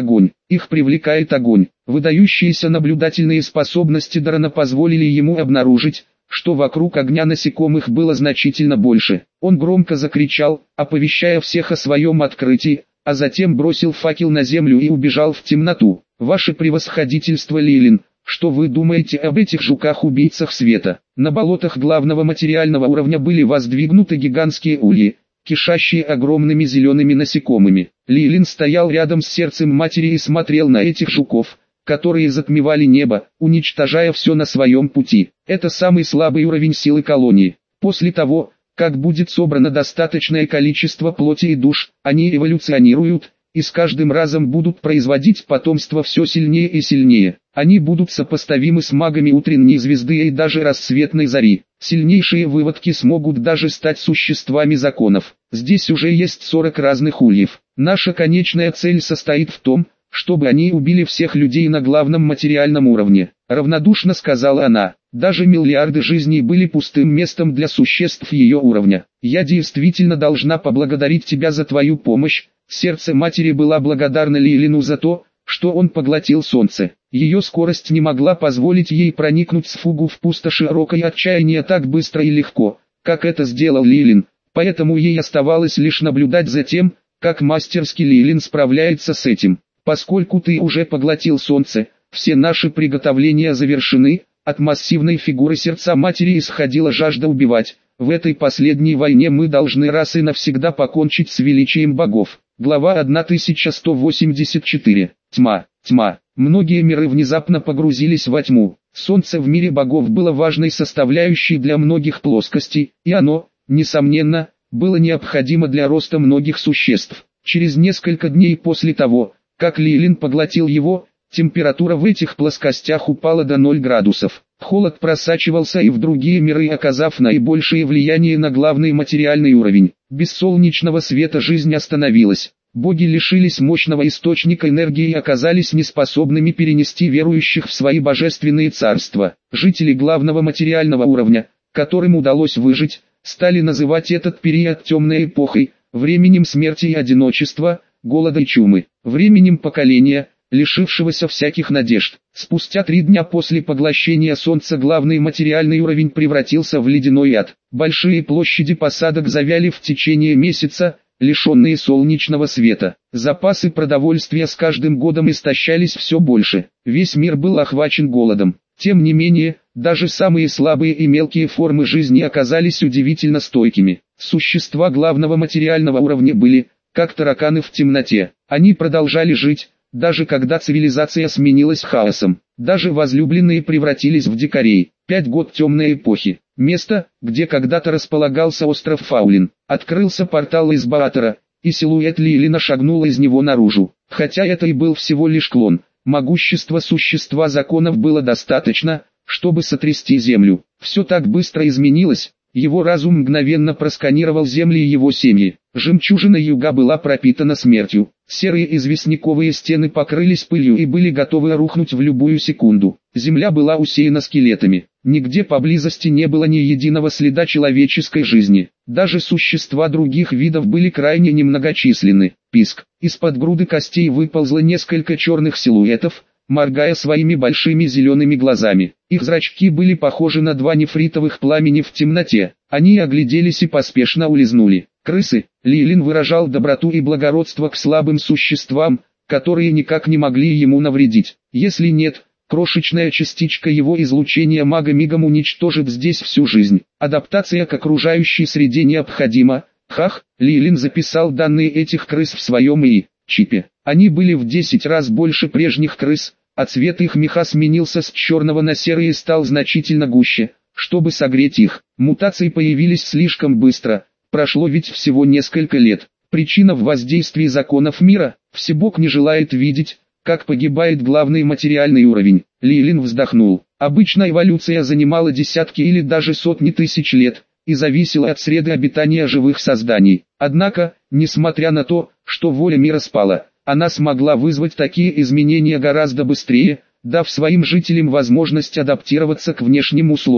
Их привлекает огонь. Выдающиеся наблюдательные способности Дарана позволили ему обнаружить, что вокруг огня насекомых было значительно больше. Он громко закричал, оповещая всех о своем открытии, а затем бросил факел на землю и убежал в темноту. «Ваше превосходительство, Лилин, что вы думаете об этих жуках-убийцах света?» На болотах главного материального уровня были воздвигнуты гигантские ульи, кишащие огромными зелеными насекомыми. Лилин стоял рядом с сердцем матери и смотрел на этих жуков, которые затмевали небо, уничтожая все на своем пути. Это самый слабый уровень силы колонии. После того, как будет собрано достаточное количество плоти и душ, они эволюционируют, и с каждым разом будут производить потомство все сильнее и сильнее. Они будут сопоставимы с магами утренней звезды и даже рассветной зари. Сильнейшие выводки смогут даже стать существами законов. Здесь уже есть сорок разных ульев. Наша конечная цель состоит в том, чтобы они убили всех людей на главном материальном уровне. Равнодушно сказала она. Даже миллиарды жизней были пустым местом для существ ее уровня. Я действительно должна поблагодарить тебя за твою помощь. Сердце матери было благодарно Лилину за то, что он поглотил солнце. Ее скорость не могла позволить ей проникнуть с фугу в пустоши рока и отчаяния так быстро и легко, как это сделал Лилин, поэтому ей оставалось лишь наблюдать за тем, как мастерски Лилин справляется с этим. Поскольку ты уже поглотил солнце, все наши приготовления завершены, от массивной фигуры сердца матери исходила жажда убивать. В этой последней войне мы должны раз и навсегда покончить с величием богов. Глава тысяча сто восемьдесят четыре. Тьма, тьма. Многие миры внезапно погрузились во тьму. Солнце в мире богов было важной составляющей для многих плоскостей, и оно, несомненно, было необходимо для роста многих существ. Через несколько дней после того, как Лилин поглотил его, температура в этих плоскостях упала до ноль градусов. Холод просачивался и в другие миры, оказав наибольшее влияние на главный материальный уровень. Без солнечного света жизнь остановилась. Боги лишились мощного источника энергии и оказались неспособными перенести верующих в свои божественные царства. Жители главного материального уровня, которым удалось выжить, стали называть этот период темной эпохой, временем смерти и одиночества, голода и чумы, временем поколения, лишившегося всяких надежд. Спустя три дня после поглощения солнца главный материальный уровень превратился в ледяной ад. Большие площади посадок завяли в течение месяца, лишенные солнечного света. Запасы продовольствия с каждым годом истощались все больше. Весь мир был охвачен голодом. Тем не менее, даже самые слабые и мелкие формы жизни оказались удивительно стойкими. Существа главного материального уровня были, как тараканы в темноте. Они продолжали жить, даже когда цивилизация сменилась хаосом. Даже возлюбленные превратились в дикарей. Пять год темной эпохи. Место, где когда-то располагался остров Фаулин. Открылся портал из Баатора, и силуэт Лилина шагнул из него наружу. Хотя это и был всего лишь клон, могущества существа законов было достаточно, чтобы сотрясти землю. Все так быстро изменилось. Его разум мгновенно просканировал земли и его семьи. Жемчужина юга была пропитана смертью. Серые известняковые стены покрылись пылью и были готовы рухнуть в любую секунду. Земля была усеяна скелетами. Нигде поблизости не было ни единого следа человеческой жизни. Даже существа других видов были крайне немногочисленны. Писк. Из-под груды костей выползло несколько черных силуэтов, моргая своими большими зелеными глазами. Их зрачки были похожи на два нефритовых пламени в темноте. Они огляделись и поспешно улизнули. Крысы. Лилин выражал доброту и благородство к слабым существам, которые никак не могли ему навредить. Если нет, крошечная частичка его излучения мага мигом уничтожит здесь всю жизнь. Адаптация к окружающей среде необходима. Хах, Лилин записал данные этих крыс в своем ИИ-чипе. Они были в десять раз больше прежних крыс, а цвет их меха сменился с черного на серый и стал значительно гуще, чтобы согреть их. Мутации появились слишком быстро, прошло ведь всего несколько лет. Причина в воздействии законов мира. Всебог не желает видеть, как погибает главный материальный уровень. Лилин вздохнул. Обычно эволюция занимала десятки или даже сотни тысяч лет, и зависела от среды обитания живых созданий. Однако, несмотря на то, что воля мира спала, она смогла вызвать такие изменения гораздо быстрее, дав своим жителям возможность адаптироваться к внешним условиям.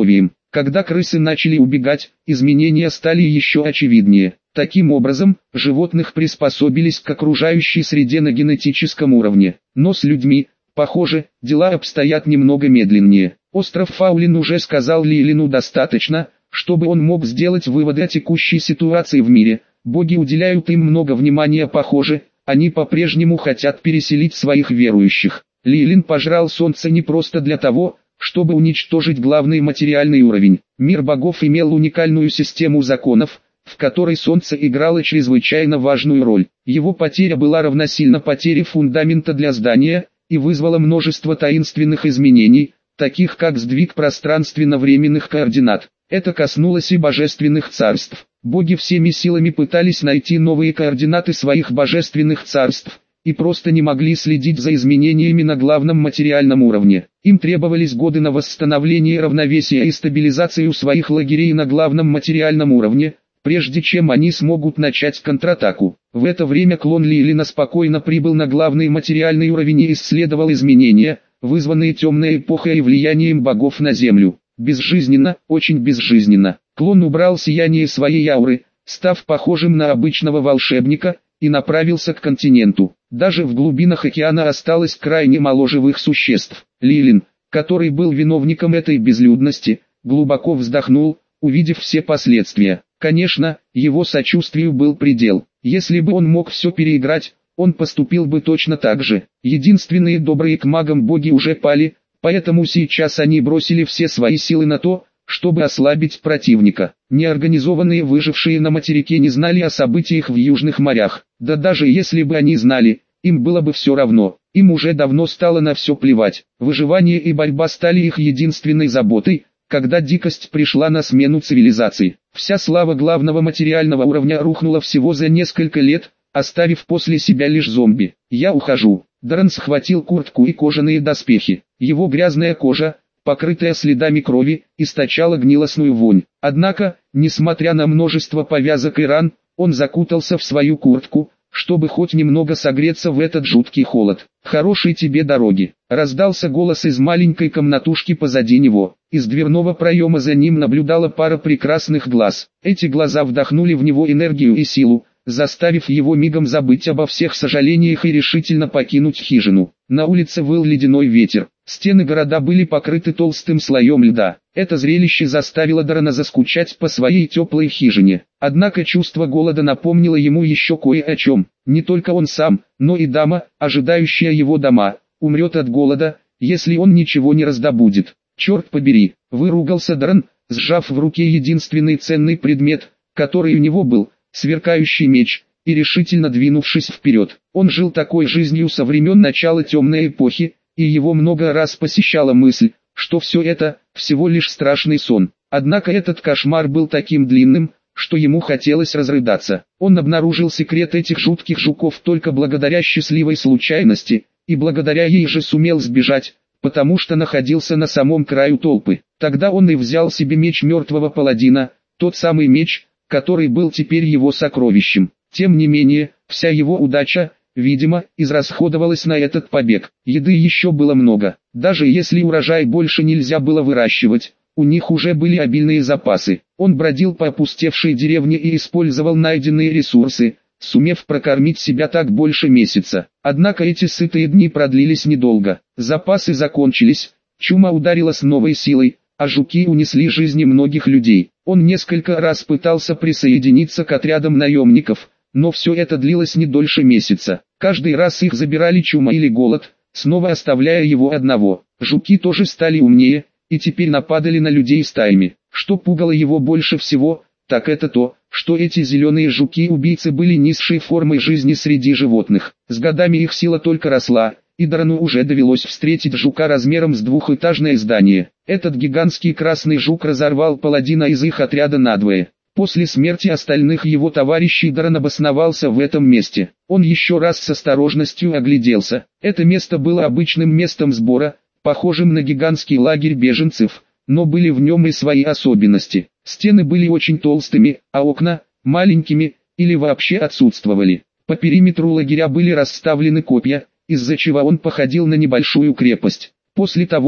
Когда крысы начали убегать, изменения стали еще очевиднее. Таким образом, животных приспособились к окружающей среде на генетическом уровне. Но с людьми, похоже, дела обстоят немного медленнее. Остров Фаулин уже сказал Лейлину достаточно, чтобы он мог сделать выводы о текущей ситуации в мире. Боги уделяют им много внимания, похоже, они по-прежнему хотят переселить своих верующих. Лейлин пожрал солнце не просто для того, чтобы уничтожить главный материальный уровень. Мир богов имел уникальную систему законов, в которой солнце играло чрезвычайно важную роль. Его потеря была равносильна потере фундамента для здания, и вызвала множество таинственных изменений, таких как сдвиг пространственно-временных координат. Это коснулось и божественных царств. Боги всеми силами пытались найти новые координаты своих божественных царств, и просто не могли следить за изменениями на главном материальном уровне. Им требовались годы на восстановление равновесия и стабилизацию своих лагерей на главном материальном уровне, прежде чем они смогут начать контратаку. В это время клон Лейлина спокойно прибыл на главный материальный уровень и исследовал изменения, вызванные темной эпохой и влиянием богов на Землю. Безжизненно, очень безжизненно. Клон убрал сияние своей ауры, став похожим на обычного волшебника, и направился к континенту. Даже в глубинах океана осталось крайне мало живых существ. Лейлин, который был виновником этой безлюдности, глубоко вздохнул, увидев все последствия. Конечно, его сочувствию был предел. Если бы он мог все переиграть, он поступил бы точно так же. Единственные добрые к магам боги уже пали, поэтому сейчас они бросили все свои силы на то, чтобы ослабить противника. Неорганизованные выжившие на материке не знали о событиях в южных морях. Да даже если бы они знали, им было бы все равно. Им уже давно стало на все плевать. Выживание и борьба стали их единственной заботой, когда дикость пришла на смену цивилизации. Вся слава главного материального уровня рухнула всего за несколько лет, оставив после себя лишь зомби. «Я ухожу». Даррен схватил куртку и кожаные доспехи. Его грязная кожа, покрытая следами крови, источала гнилостную вонь. Однако, несмотря на множество повязок и ран, он закутался в свою куртку, чтобы хоть немного согреться в этот жуткий холод. «Хорошей тебе дороги!» — раздался голос из маленькой комнатушки позади него. Из дверного проема за ним наблюдала пара прекрасных глаз. Эти глаза вдохнули в него энергию и силу, заставив его мигом забыть обо всех сожалениях и решительно покинуть хижину. На улице выл ледяной ветер. Стены города были покрыты толстым слоем льда. Это зрелище заставило Даррена заскучать по своей теплой хижине. Однако чувство голода напомнило ему еще кое о чем. Не только он сам, но и дама, ожидающая его дома, умрет от голода, если он ничего не раздобудет. «Черт побери!» — выругался Даррен, сжав в руке единственный ценный предмет, который у него был, сверкающий меч, и решительно двинувшись вперед. Он жил такой жизнью со времен начала темной эпохи, и его много раз посещала мысль, что все это – всего лишь страшный сон. Однако этот кошмар был таким длинным, что ему хотелось разрыдаться. Он обнаружил секрет этих жутких жуков только благодаря счастливой случайности, и благодаря ей же сумел сбежать, потому что находился на самом краю толпы. Тогда он и взял себе меч мертвого паладина, тот самый меч, который был теперь его сокровищем. Тем не менее, вся его удача, видимо, израсходовалась на этот побег. Еды еще было много. Даже если урожай больше нельзя было выращивать, у них уже были обильные запасы. Он бродил по опустевшей деревне и использовал найденные ресурсы, сумев прокормить себя так больше месяца. Однако эти сытые дни продлились недолго. Запасы закончились, чума ударила с новой силой, а жуки унесли жизни многих людей. Он несколько раз пытался присоединиться к отрядам наемников, но все это длилось не дольше месяца. Каждый раз их забирали чума или голод, снова оставляя его одного. Жуки тоже стали умнее, и теперь нападали на людей стаями. Что пугало его больше всего, так это то, что эти зеленые жуки-убийцы были низшей формой жизни среди животных. С годами их сила только росла, и Даррену уже довелось встретить жука размером с двухэтажное здание. Этот гигантский красный жук разорвал паладина из их отряда надвое. После смерти остальных его товарищей Даррен обосновался в этом месте. Он еще раз с осторожностью огляделся. Это место было обычным местом сбора, похожим на гигантский лагерь беженцев, но были в нем и свои особенности. Стены были очень толстыми, а окна – маленькими или вообще отсутствовали. По периметру лагеря были расставлены копья, из-за чего он походил на небольшую крепость. После того,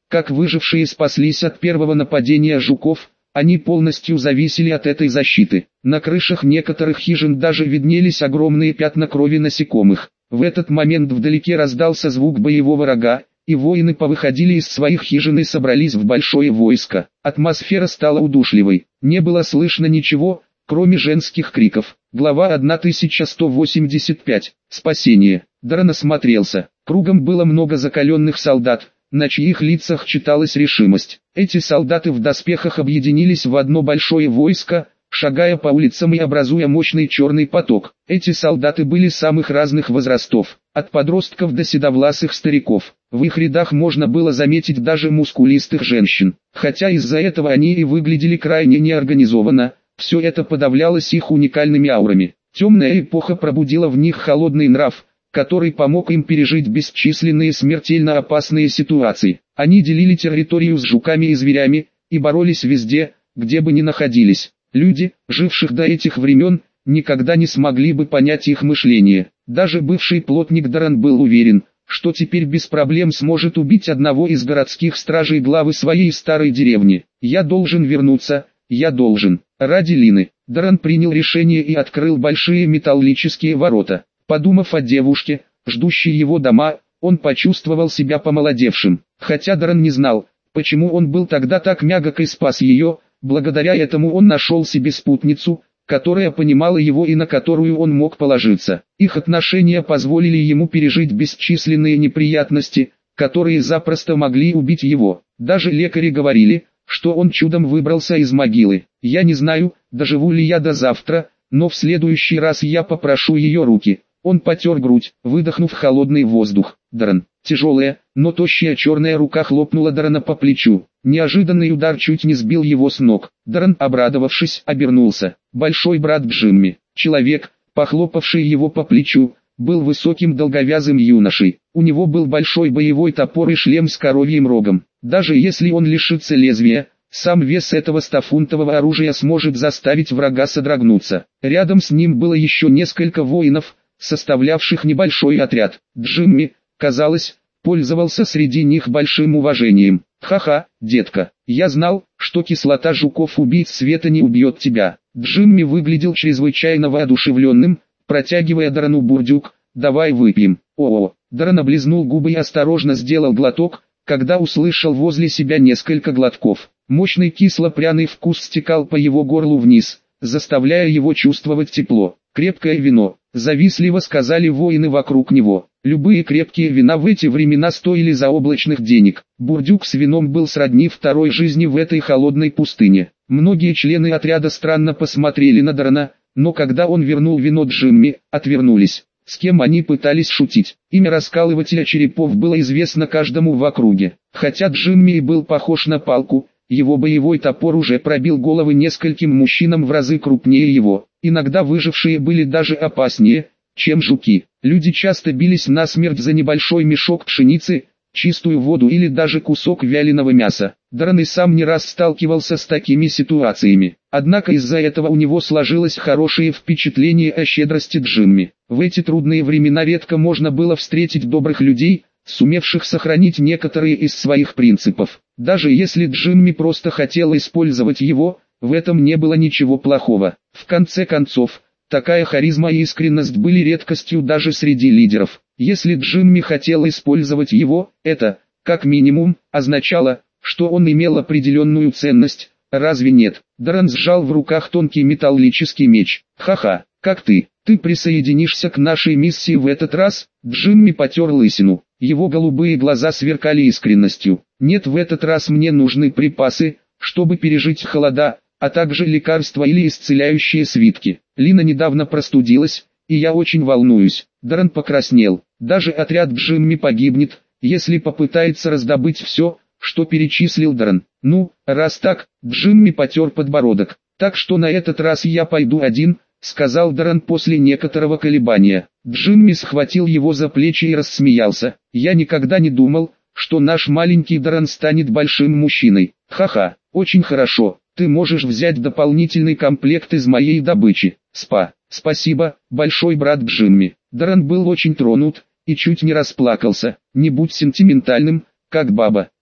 как выжившие спаслись от первого нападения жуков, они полностью зависели от этой защиты. На крышах некоторых хижин даже виднелись огромные пятна крови насекомых. В этот момент вдалеке раздался звук боевого рога, и воины повыходили из своих хижин и собрались в большое войско. Атмосфера стала удушливой. Не было слышно ничего, кроме женских криков. Глава тысяча сто восемьдесят пять. Спасение. Даррен осмотрелся. Кругом было много закаленных солдат, на чьих лицах читалась решимость. Эти солдаты в доспехах объединились в одно большое войско, шагая по улицам и образуя мощный черный поток. Эти солдаты были самых разных возрастов, от подростков до седовласых стариков. В их рядах можно было заметить даже мускулистых женщин. Хотя из-за этого они и выглядели крайне неорганизованно, все это подавлялось их уникальными аурами. Темная эпоха пробудила в них холодный нрав, который помог им пережить бесчисленные смертельно опасные ситуации. Они делили территорию с жуками и зверями, и боролись везде, где бы ни находились. Люди, живших до этих времен, никогда не смогли бы понять их мышление. Даже бывший плотник Даррен был уверен, что теперь без проблем сможет убить одного из городских стражей главы своей старой деревни. «Я должен вернуться, я должен». Ради Лины, Даррен принял решение и открыл большие металлические ворота. Подумав о девушке, ждущей его дома, он почувствовал себя помолодевшим. Хотя Даррен не знал, почему он был тогда так мягок и спас ее, благодаря этому он нашел себе спутницу, которая понимала его и на которую он мог положиться. Их отношения позволили ему пережить бесчисленные неприятности, которые запросто могли убить его. Даже лекари говорили, что он чудом выбрался из могилы. «Я не знаю, доживу ли я до завтра, но в следующий раз я попрошу ее руки». Он потер грудь, выдохнув холодный воздух. Даррен. Тяжелая, но тощая черная рука хлопнула Даррена по плечу. Неожиданный удар чуть не сбил его с ног. Даррен, обрадовавшись, обернулся. Большой брат Джимми, человек, похлопавший его по плечу, был высоким долговязым юношей. У него был большой боевой топор и шлем с коровьим рогом. Даже если он лишится лезвия, сам вес этого стофунтового оружия сможет заставить врага содрогнуться. Рядом с ним было еще несколько воинов, составлявших небольшой отряд. Джимми, казалось, пользовался среди них большим уважением. «Ха-ха, детка, я знал, что кислота жуков-убийц света не убьет тебя». Джимми выглядел чрезвычайно воодушевленным, протягивая Даррену бурдюк. «Давай выпьем». О-о, Даррен облизнул губы и осторожно сделал глоток, когда услышал возле себя несколько глотков. Мощный кисло-пряный вкус стекал по его горлу вниз, заставляя его чувствовать тепло. «Крепкое вино», — завистливо сказали воины вокруг него. Любые крепкие вина в эти времена стоили заоблачных денег. Бурдюк с вином был сродни второй жизни в этой холодной пустыне. Многие члены отряда странно посмотрели на Даррена, но когда он вернул вино Джимми, отвернулись. С кем они пытались шутить? Имя раскалывателя черепов было известно каждому в округе. Хотя Джимми и был похож на палку, его боевой топор уже пробил головы нескольким мужчинам в разы крупнее его. Иногда выжившие были даже опаснее, чем жуки. Люди часто бились насмерть за небольшой мешок пшеницы, чистую воду или даже кусок вяленого мяса. Даррен и сам не раз сталкивался с такими ситуациями. Однако из-за этого у него сложилось хорошее впечатление о щедрости Джимми. В эти трудные времена редко можно было встретить добрых людей, сумевших сохранить некоторые из своих принципов. Даже если Джимми просто хотел использовать его, в этом не было ничего плохого. В конце концов, такая харизма и искренность были редкостью даже среди лидеров. Если Джимми хотел использовать его, это, как минимум, означало, что он имел определенную ценность, разве нет? Даррен сжал в руках тонкий металлический меч. «Ха-ха, как ты? Ты присоединишься к нашей миссии в этот раз?» Джимми потер лысину. Его голубые глаза сверкали искренностью. «Нет, в этот раз мне нужны припасы, чтобы пережить холода, а также лекарства или исцеляющие свитки. Лина недавно простудилась, и я очень волнуюсь». Даррен покраснел. Даже отряд Джимми погибнет, если попытается раздобыть все, что перечислил Даррен. «Ну, раз так», Джимми потер подбородок. «Так что на этот раз я пойду один», — сказал Даррен после некоторого колебания. Джимми схватил его за плечи и рассмеялся. «Я никогда не думал, что наш маленький Даррен станет большим мужчиной. Ха-ха, очень хорошо, ты можешь взять дополнительный комплект из моей добычи. Спа, спасибо, большой брат Джимми». Даррен был очень тронут, и чуть не расплакался. «Не будь сентиментальным, как баба», —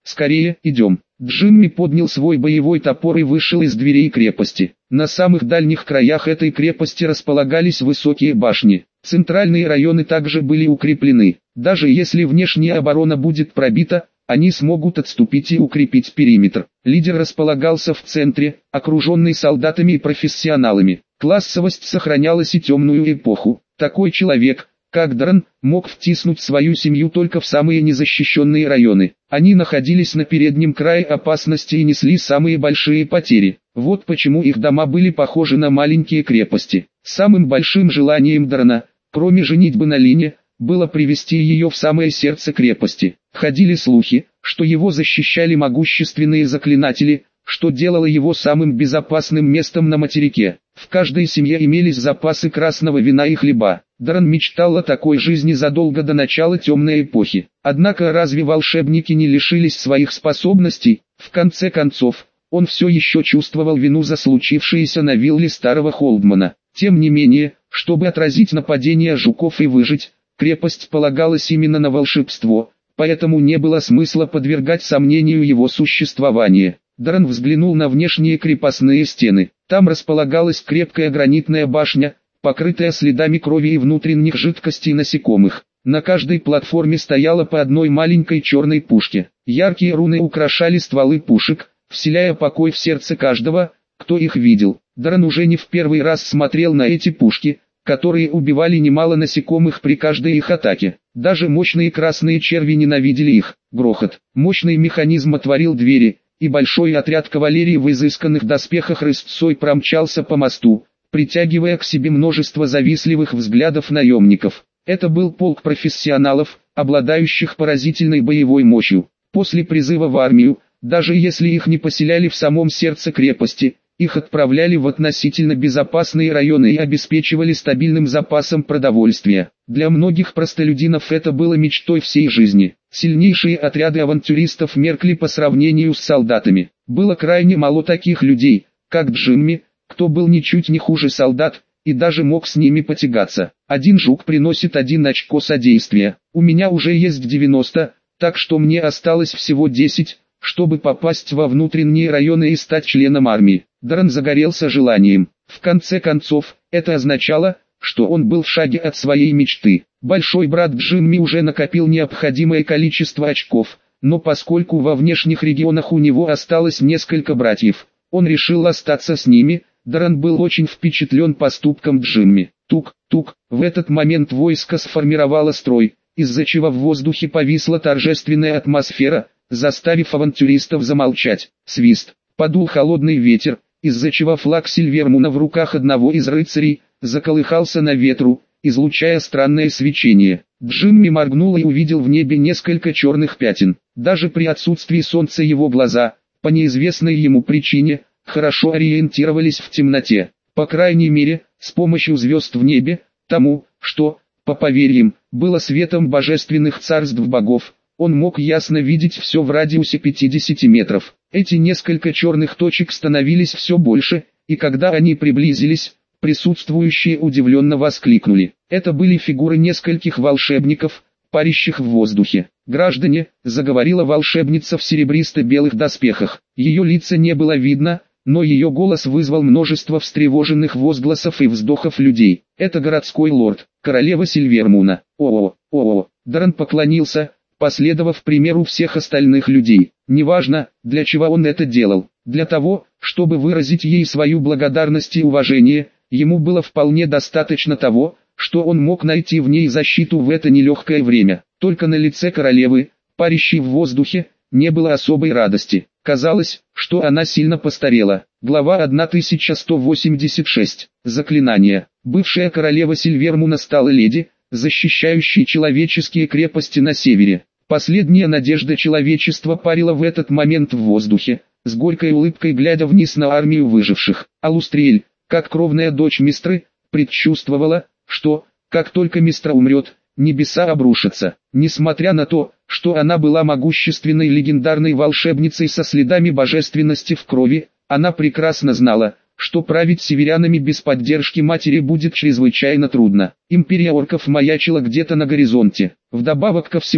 скорее, идем». Джимми поднял свой боевой топор и вышел из дверей крепости. На самых дальних краях этой крепости располагались высокие башни. Центральные районы также были укреплены. Даже если внешняя оборона будет пробита, они смогут отступить и укрепить периметр. Лидер располагался в центре, окруженный солдатами и профессионалами. Классовость сохранялась и темную эпоху. Такой человек, как Даррен, мог втиснуть свою семью только в самые незащищенные районы. Они находились на переднем крае опасности и несли самые большие потери. Вот почему их дома были похожи на маленькие крепости. Самым большим желанием Даррена, кроме женитьбы на Лине, было привести ее в самое сердце крепости. Ходили слухи, что его защищали могущественные заклинатели, что делало его самым безопасным местом на материке. В каждой семье имелись запасы красного вина и хлеба. Даррен мечтал о такой жизни задолго до начала темной эпохи. Однако разве волшебники не лишились своих способностей? В конце концов, он все еще чувствовал вину за случившееся на вилле старого Холдмана. Тем не менее, чтобы отразить нападение жуков и выжить, крепость полагалась именно на волшебство, поэтому не было смысла подвергать сомнению его существование. Даррен взглянул на внешние крепостные стены. Там располагалась крепкая гранитная башня, покрытая следами крови и внутренних жидкостей насекомых. На каждой платформе стояло по одной маленькой черной пушке. Яркие руны украшали стволы пушек, вселяя покой в сердце каждого, кто их видел. Даррен уже не в первый раз смотрел на эти пушки, которые убивали немало насекомых при каждой их атаке. Даже мощные красные черви ненавидели их. Грохот. Мощный механизм отворил двери, и большой отряд кавалерии в изысканных доспехах рысцой промчался по мосту, притягивая к себе множество завистливых взглядов наемников. Это был полк профессионалов, обладающих поразительной боевой мощью. После призыва в армию, даже если их не поселяли в самом сердце крепости, их отправляли в относительно безопасные районы и обеспечивали стабильным запасом продовольствия. Для многих простолюдинов это было мечтой всей жизни. Сильнейшие отряды авантюристов меркли по сравнению с солдатами. Было крайне мало таких людей, как Джимми, кто был ничуть не хуже солдат, и даже мог с ними потягаться. Один жук приносит один очко содействия. У меня уже есть девяносто, так что мне осталось всего десять, чтобы попасть во внутренние районы и стать членом армии. Даррен загорелся желанием. В конце концов, это означало, что он был в шаге от своей мечты. Большой брат Джимми уже накопил необходимое количество очков, но поскольку во внешних регионах у него осталось несколько братьев, он решил остаться с ними. Даррен был очень впечатлен поступком Джимми. Тук-тук, в этот момент войско сформировало строй, из-за чего в воздухе повисла торжественная атмосфера, заставив авантюристов замолчать. Свист. Подул холодный ветер, из-за чего флаг Сильвермуна в руках одного из рыцарей заколыхался на ветру, излучая странное свечение. Джимми моргнул и увидел в небе несколько черных пятен. Даже при отсутствии солнца его глаза, по неизвестной ему причине, хорошо ориентировались в темноте. По крайней мере, с помощью звезд в небе, тому, что, по поверьям, было светом божественных царств богов, он мог ясно видеть все в радиусе пятидесяти метров. Эти несколько черных точек становились все больше, и когда они приблизились, присутствующие удивленно воскликнули. Это были фигуры нескольких волшебников, парящих в воздухе. «Граждане», — заговорила волшебница в серебристо-белых доспехах. Ее лица не было видно, но ее голос вызвал множество встревоженных возгласов и вздохов людей. «Это городской лорд, королева Сильвермуна». «О-о, о-о». Даррен поклонился, последовав примеру всех остальных людей. Неважно, для чего он это делал. Для того, чтобы выразить ей свою благодарность и уважение, ему было вполне достаточно того, что он мог найти в ней защиту в это нелегкое время. Только на лице королевы, парящей в воздухе, не было особой радости. Казалось, что она сильно постарела. Глава тысяча сто восемьдесят шесть. Заклинание. Бывшая королева Сильвермуна стала леди, защищающей человеческие крепости на севере. Последняя надежда человечества парила в этот момент в воздухе, с горькой улыбкой глядя вниз на армию выживших. Алустриэль, как кровная дочь Мистры, предчувствовала, что, как только Мистра умрет, небеса обрушатся. Несмотря на то, что она была могущественной легендарной волшебницей со следами божественности в крови, она прекрасно знала, что править северянами без поддержки матери будет чрезвычайно трудно. Империя орков маячила где-то на горизонте. Вдобавок ко всему,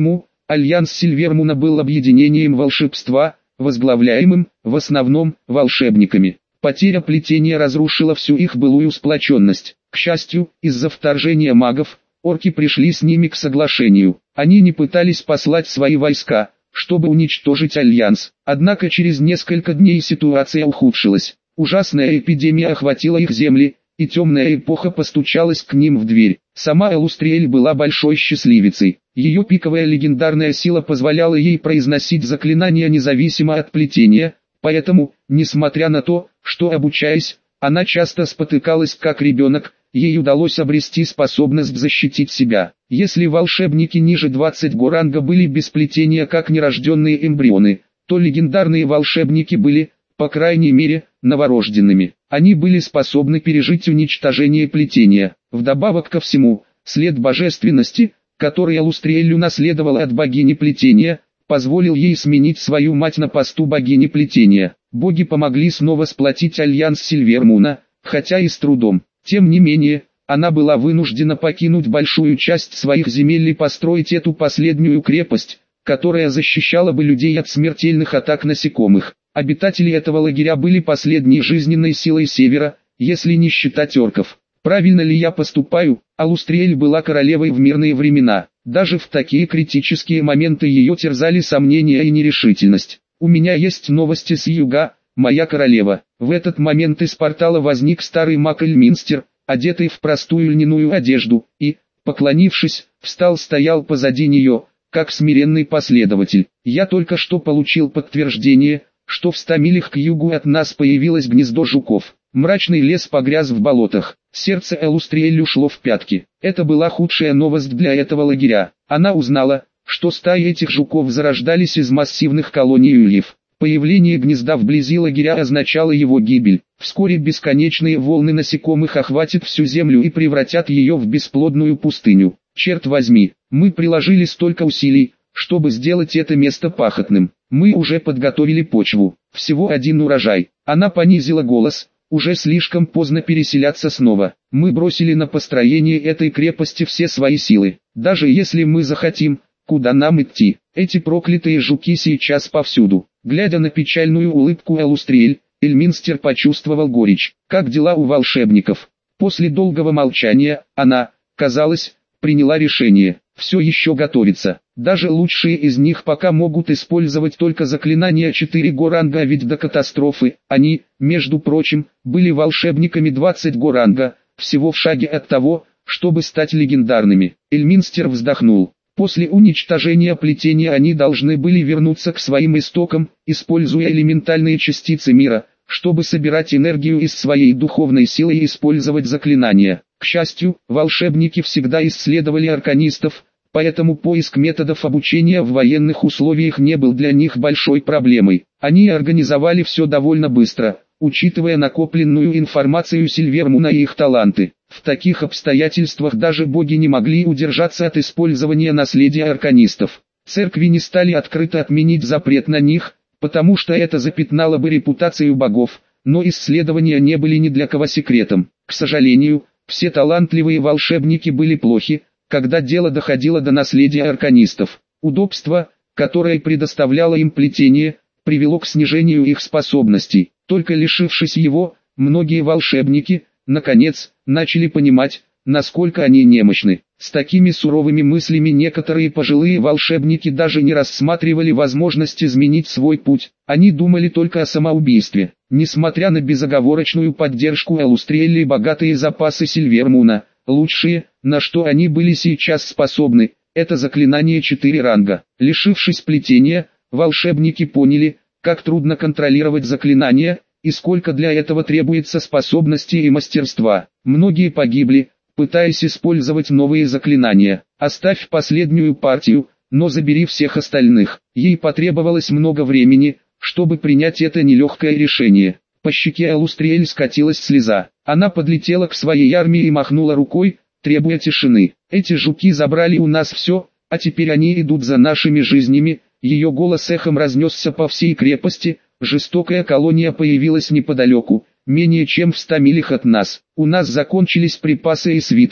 Альянс Сильвермуна был объединением волшебства, возглавляемым, в основном, волшебниками. Потеря плетения разрушила всю их былую сплоченность. К счастью, из-за вторжения магов, орки пришли с ними к соглашению. Они не пытались послать свои войска, чтобы уничтожить Альянс. Однако через несколько дней ситуация ухудшилась. Ужасная эпидемия охватила их земли, и темная эпоха постучалась к ним в дверь. Сама Элустриэль была большой счастливицей. Ее пиковая легендарная сила позволяла ей произносить заклинания независимо от плетения, поэтому, несмотря на то, что обучаясь, она часто спотыкалась как ребенок, ей удалось обрести способность защитить себя. Если волшебники ниже двадцатого ранга были без плетения как нерожденные эмбрионы, то легендарные волшебники были, по крайней мере, новорожденными. Они были способны пережить уничтожение плетения. Вдобавок ко всему, след божественности, который Элустриэль унаследовала от богини плетения, позволил ей сменить свою мать на посту богини плетения. Боги помогли снова сплотить Альянс Сильвермуна, хотя и с трудом. Тем не менее, она была вынуждена покинуть большую часть своих земель и построить эту последнюю крепость, которая защищала бы людей от смертельных атак насекомых. Обитатели этого лагеря были последней жизненной силой Севера, если не считать орков. Правильно ли я поступаю? Элустриэль была королевой в мирные времена. Даже в такие критические моменты ее терзали сомнения и нерешительность. «У меня есть новости с юга, моя королева». В этот момент из портала возник старый маг Эльминстер, одетый в простую льняную одежду, и, поклонившись, встал-стоял позади нее, как смиренный последователь. «Я только что получил подтверждение, что в ста милях к югу от нас появилось гнездо жуков. Мрачный лес погряз в болотах». Сердце Элустриэль ушло в пятки. Это была худшая новость для этого лагеря. Она узнала, что стаи этих жуков зарождались из массивных колоний ульев. Появление гнезда вблизи лагеря означало его гибель. Вскоре бесконечные волны насекомых охватят всю землю и превратят ее в бесплодную пустыню. Черт возьми, мы приложили столько усилий, чтобы сделать это место пахотным. Мы уже подготовили почву. Всего один урожай. Она понизила голос. Уже слишком поздно переселяться снова. Мы бросили на построение этой крепости все свои силы. Даже если мы захотим, куда нам идти? Эти проклятые жуки сейчас повсюду. Глядя на печальную улыбку Элустриэль, Эльминстер почувствовал горечь. Как дела у волшебников? После долгого молчания, она, казалось, приняла решение. Все еще готовится. Даже лучшие из них пока могут использовать только заклинания четыре ранга, ведь до катастрофы они, между прочим, были волшебниками двадцатого ранга, всего в шаге от того, чтобы стать легендарными. Эльминстер вздохнул. После уничтожения плетения они должны были вернуться к своим истокам, используя элементальные частицы мира, чтобы собирать энергию из своей духовной силы и использовать заклинания. К счастью, волшебники всегда исследовали арканистов, поэтому поиск методов обучения в военных условиях не был для них большой проблемой. Они организовали все довольно быстро, учитывая накопленную информацию Сильвермуна и их таланты. В таких обстоятельствах даже боги не могли удержаться от использования наследия арканистов. Церкви не стали открыто отменить запрет на них, потому что это запятнало бы репутацию богов, но исследования не были ни для кого секретом. К сожалению, все талантливые волшебники были плохи, когда дело доходило до наследия арканистов. Удобство, которое предоставляло им плетение, привело к снижению их способностей. Только лишившись его, многие волшебники, наконец, начали понимать, насколько они немощны. С такими суровыми мыслями некоторые пожилые волшебники даже не рассматривали возможность изменить свой путь. Они думали только о самоубийстве. Несмотря на безоговорочную поддержку Элустриэль и богатые запасы Сильвермуна, лучшие, на что они были сейчас способны, это заклинание четыре ранга. Лишившись плетения, волшебники поняли, как трудно контролировать заклинания, и сколько для этого требуется способностей и мастерства. Многие погибли, пытаясь использовать новые заклинания. Оставь последнюю партию, но забери всех остальных. Ей потребовалось много времени, чтобы принять это нелегкое решение. По щеке Элустриэль скатилась слеза. Она подлетела к своей армии и махнула рукой, требуя тишины. Эти жуки забрали у нас все, а теперь они идут за нашими жизнями. Ее голос эхом разнесся по всей крепости. Жестокая колония появилась неподалеку, менее чем в ста милях от нас. У нас закончились припасы и свитки,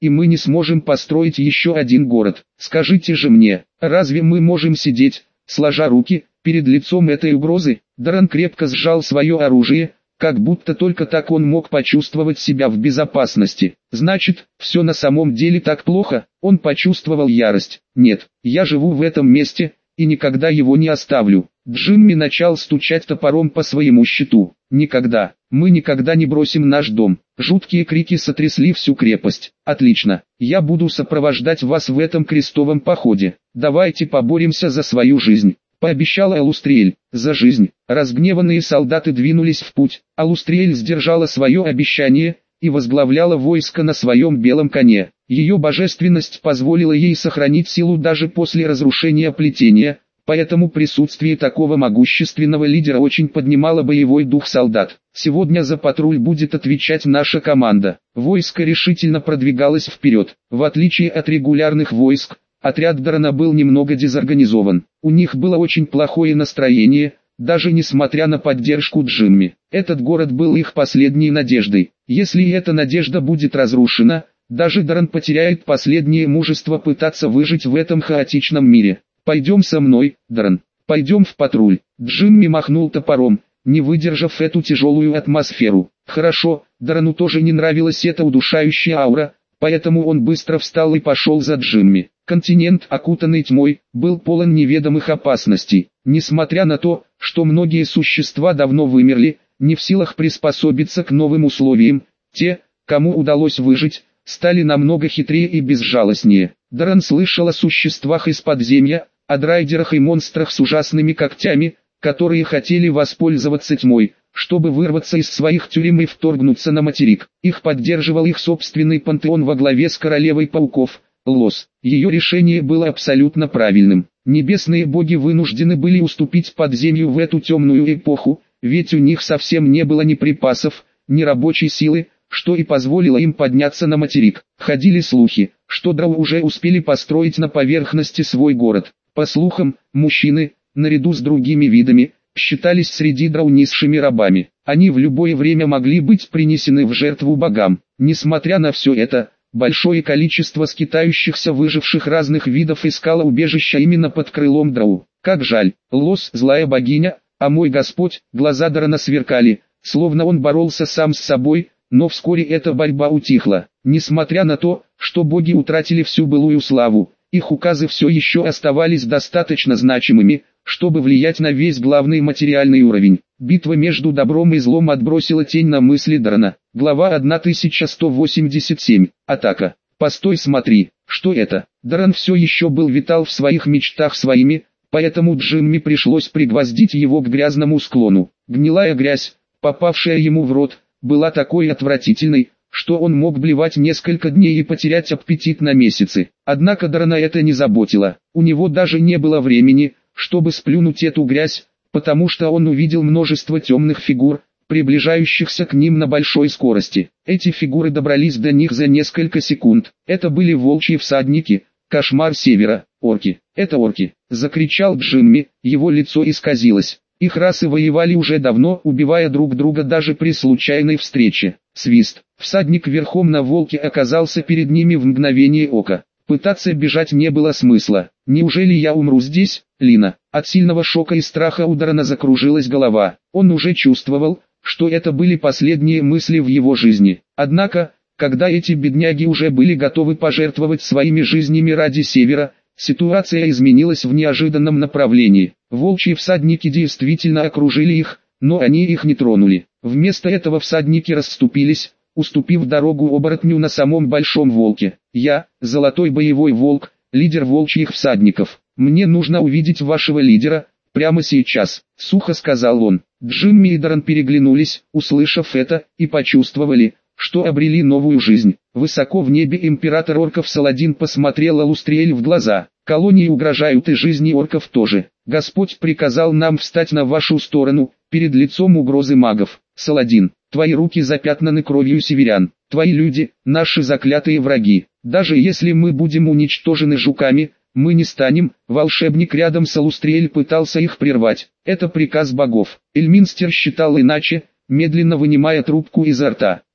и мы не сможем построить еще один город. Скажите же мне, разве мы можем сидеть, сложа руки, перед лицом этой угрозы? Даррен крепко сжал свое оружие, как будто только так он мог почувствовать себя в безопасности. Значит, все на самом деле так плохо? Он почувствовал ярость. Нет, я живу в этом месте, и никогда его не оставлю. Джимми начал стучать топором по своему щиту. Никогда, мы никогда не бросим наш дом. Жуткие крики сотрясли всю крепость. Отлично, я буду сопровождать вас в этом крестовом походе. Давайте поборемся за свою жизнь. Пообещала Алустриэль. За жизнь. Разгневанные солдаты двинулись в путь. Алустриэль сдержала свое обещание и возглавляла войско на своем белом коне. Ее божественность позволила ей сохранить силу даже после разрушения плетения, поэтому присутствие такого могущественного лидера очень поднимало боевой дух солдат. Сегодня за патруль будет отвечать наша команда. Войско решительно продвигалось вперед. В отличие от регулярных войск, отряд Даррена был немного дезорганизован. У них было очень плохое настроение, даже несмотря на поддержку Джимми. Этот город был их последней надеждой. Если эта надежда будет разрушена, даже Даррен потеряет последнее мужество пытаться выжить в этом хаотичном мире. «Пойдем со мной, Даррен. Пойдем в патруль». Джимми махнул топором, не выдержав эту тяжелую атмосферу. Хорошо, Даррену тоже не нравилась эта удушающая аура, поэтому он быстро встал и пошел за Джимми. Континент, окутанный тьмой, был полон неведомых опасностей. Несмотря на то, что многие существа давно вымерли, не в силах приспособиться к новым условиям, те, кому удалось выжить, стали намного хитрее и безжалостнее. Даррен слышал о существах из подземья, о драйдерах и монстрах с ужасными когтями, которые хотели воспользоваться тьмой, чтобы вырваться из своих тюрем и вторгнуться на материк. Их поддерживал их собственный пантеон во главе с королевой пауков, Лос. Ее решение было абсолютно правильным. Небесные боги вынуждены были уступить подземью в эту темную эпоху, ведь у них совсем не было ни припасов, ни рабочей силы, что и позволило им подняться на материк. Ходили слухи, что драу уже успели построить на поверхности свой город. По слухам, мужчины, наряду с другими видами, считались среди драу низшими рабами. Они в любое время могли быть принесены в жертву богам. Несмотря на все это, большое количество скитающихся выживших разных видов искало убежища именно под крылом драу. Как жаль, Лос – злая богиня, а мой Господь, глаза Даррена сверкали, словно он боролся сам с собой, но вскоре эта борьба утихла. Несмотря на то, что боги утратили всю былую славу, их указы все еще оставались достаточно значимыми, чтобы влиять на весь главный материальный уровень. Битва между добром и злом отбросила тень на мысли Даррена. Глава тысяча сто восемьдесят семь. Атака. Постой, смотри, что это? Даррен все еще был витал в своих мечтах своими, поэтому Джимми пришлось пригвоздить его к грязному склону. Гнилая грязь, попавшая ему в рот, была такой отвратительной, что он мог блевать несколько дней и потерять аппетит на месяцы. Однако Даррена это не заботило. У него даже не было времени, чтобы сплюнуть эту грязь, потому что он увидел множество темных фигур, приближающихся к ним на большой скорости. Эти фигуры добрались до них за несколько секунд. Это были волчьи всадники, кошмар севера, орки. Это орки, закричал Джимми, его лицо исказилось. Их расы воевали уже давно, убивая друг друга даже при случайной встрече. Свист. Всадник верхом на волке оказался перед ними в мгновение ока. Пытаться бежать не было смысла. Неужели я умру здесь, Лина? От сильного шока и страха у Даррена закружилась голова. Он уже чувствовал, что это были последние мысли в его жизни. Однако, когда эти бедняги уже были готовы пожертвовать своими жизнями ради севера, ситуация изменилась в неожиданном направлении. Волчьи всадники действительно окружили их, но они их не тронули. Вместо этого всадники расступились, уступив дорогу оборотню на самом большом волке. «Я, Золотой боевой волк, лидер волчьих всадников. Мне нужно увидеть вашего лидера, прямо сейчас», — сухо сказал он. Джимми и Даррен переглянулись, услышав это, и почувствовали, что обрели новую жизнь. Высоко в небе император орков Саладин посмотрел Алустриэль в глаза. «Колонии угрожают и жизни орков тоже. Господь приказал нам встать на вашу сторону, перед лицом угрозы магов. Саладин, твои руки запятнаны кровью северян. Твои люди – наши заклятые враги. Даже если мы будем уничтожены жуками, мы не станем». Волшебник рядом с Алустриэль пытался их прервать. «Это приказ богов». Эльминстер считал иначе, медленно вынимая трубку изо рта.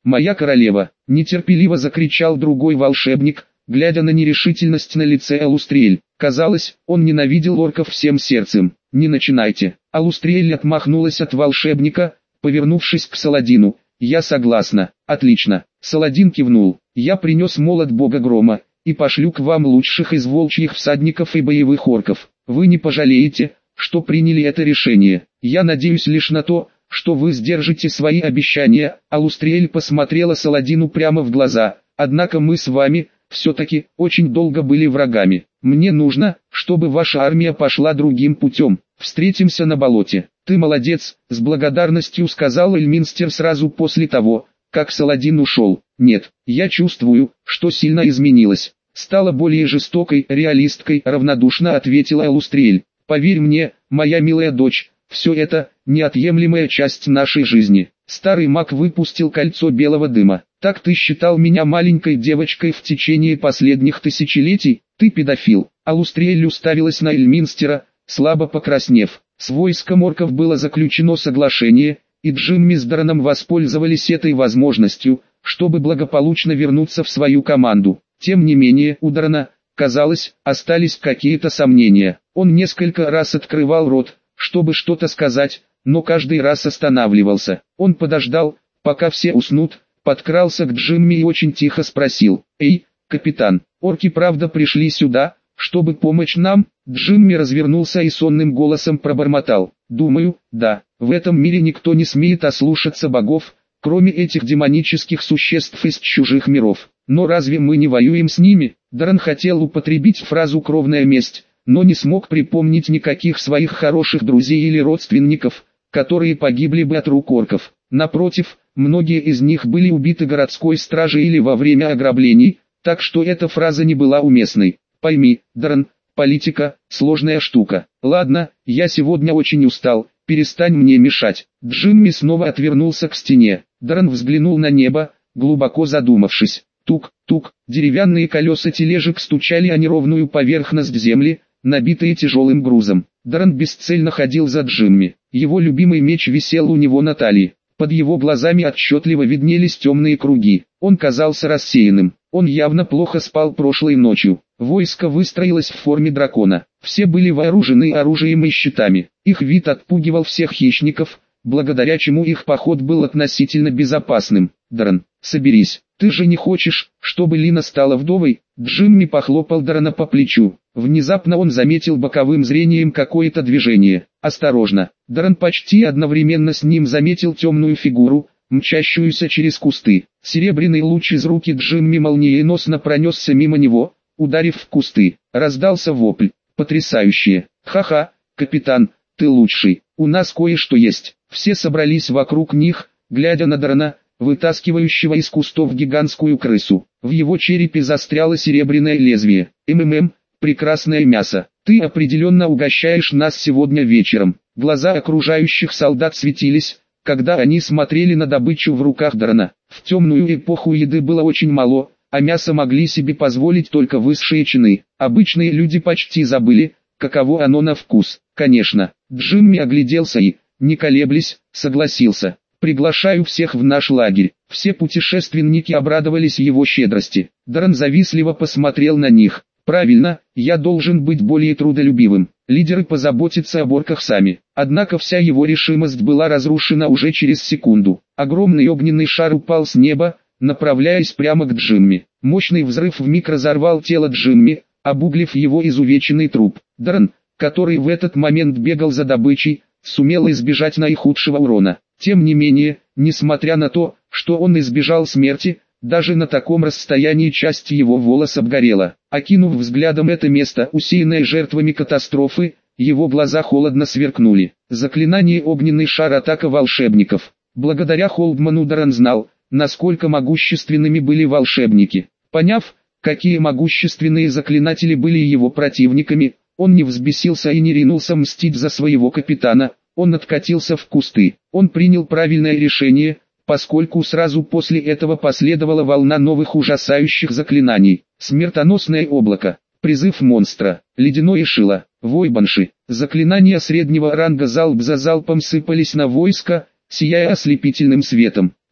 моя королева!» — нетерпеливо закричал другой волшебник, глядя на нерешительность на лице Алустриэль. Казалось, он ненавидел орков всем сердцем. «Не начинайте!» Алустриэль отмахнулась от волшебника, повернувшись к Саладину. «Я согласна». «Отлично». Саладин кивнул. «Я принес молот бога грома, и пошлю к вам лучших из волчьих всадников и боевых орков. Вы не пожалеете, что приняли это решение. Я надеюсь лишь на то, что вы сдержите свои обещания». Алустриэль посмотрела Саладину прямо в глаза. «Однако мы с вами, все-таки, очень долго были врагами. Мне нужно, чтобы ваша армия пошла другим путем. Встретимся на болоте». «Ты молодец», — с благодарностью сказал Эльминстер сразу после того, как Саладин ушел. «Нет, я чувствую, что сильно изменилась. Стала более жестокой, реалисткой», — равнодушно ответила Алустриэль. «Поверь мне, моя милая дочь, все это — неотъемлемая часть нашей жизни». Старый маг выпустил кольцо белого дыма. «Так ты считал меня маленькой девочкой в течение последних тысячелетий? Ты педофил». Алустриэль уставилась на Эльминстера, слабо покраснев. С войском орков было заключено соглашение, и Джимми с Дараном воспользовались этой возможностью, чтобы благополучно вернуться в свою команду. Тем не менее, у Дарана, казалось, остались какие-то сомнения. Он несколько раз открывал рот, чтобы что-то сказать, но каждый раз останавливался. Он подождал, пока все уснут, подкрался к Джимми и очень тихо спросил: «Эй, капитан, орки правда пришли сюда, чтобы помочь нам?» Джимми развернулся и сонным голосом пробормотал: «Думаю, да, в этом мире никто не смеет ослушаться богов, кроме этих демонических существ из чужих миров. Но разве мы не воюем с ними?» Даран хотел употребить фразу «кровная месть», но не смог припомнить никаких своих хороших друзей или родственников, которые погибли бы от рук орков. Напротив, многие из них были убиты городской стражей или во время ограблений, так что эта фраза не была уместной. «Пойми, Даран, политика – сложная штука. Ладно, я сегодня очень устал, перестань мне мешать». Джимми снова отвернулся к стене. Даран взглянул на небо, глубоко задумавшись. Тук-тук, деревянные колеса тележек стучали о неровную поверхность земли, набитые тяжелым грузом. Даран бесцельно ходил за Джимми. Его любимый меч висел у него на талии. Под его глазами отчетливо виднелись темные круги. Он казался рассеянным. Он явно плохо спал прошлой ночью. Войско выстроилось в форме дракона. Все были вооружены оружием и щитами. Их вид отпугивал всех хищников, благодаря чему их поход был относительно безопасным. «Даран, соберись. Ты же не хочешь, чтобы Лина стала вдовой?» Джимми похлопал Дарана по плечу. Внезапно он заметил боковым зрением какое-то движение. «Осторожно!» Даран почти одновременно с ним заметил темную фигуру, мчащуюся через кусты. Серебряный луч из руки Джимми молниеносно пронесся мимо него, ударив в кусты. Раздался вопль. «Потрясающе! Ха-ха, капитан, ты лучший! У нас кое-что есть!» Все собрались вокруг них, глядя на Дарана, вытаскивающего из кустов гигантскую крысу. В его черепе застряло серебряное лезвие. «МММ, прекрасное мясо. Ты определенно угощаешь нас сегодня вечером». Глаза окружающих солдат светились, когда они смотрели на добычу в руках Дарана. В темную эпоху еды было очень мало, а мясо могли себе позволить только высшие чины. Обычные люди почти забыли, каково оно на вкус. Конечно, Джимми огляделся и, не колеблясь, согласился. «Приглашаю всех в наш лагерь». Все путешественники обрадовались его щедрости. Даран завистливо посмотрел на них. «Правильно, я должен быть более трудолюбивым. Лидеры позаботятся о орках сами». Однако вся его решимость была разрушена уже через секунду. Огромный огненный шар упал с неба, направляясь прямо к Джимми. Мощный взрыв вмиг разорвал тело Джимми, обуглив его изувеченный труп. Даран, который в этот момент бегал за добычей, сумел избежать наихудшего урона. Тем не менее, несмотря на то, что он избежал смерти, даже на таком расстоянии часть его волос обгорела. Окинув взглядом это место, усеянное жертвами катастрофы, его глаза холодно сверкнули. Заклинание «Огненный шар» — атака волшебников. Благодаря Холдману Даран знал, насколько могущественными были волшебники. Поняв, какие могущественные заклинатели были его противниками, он не взбесился и не ринулся мстить за своего капитана. Он откатился в кусты. Он принял правильное решение, поскольку сразу после этого последовала волна новых ужасающих заклинаний. Смертоносное облако, призыв монстра, ледяное шило, вой банши. Заклинания среднего ранга залп за залпом сыпались на войско, сияя ослепительным светом.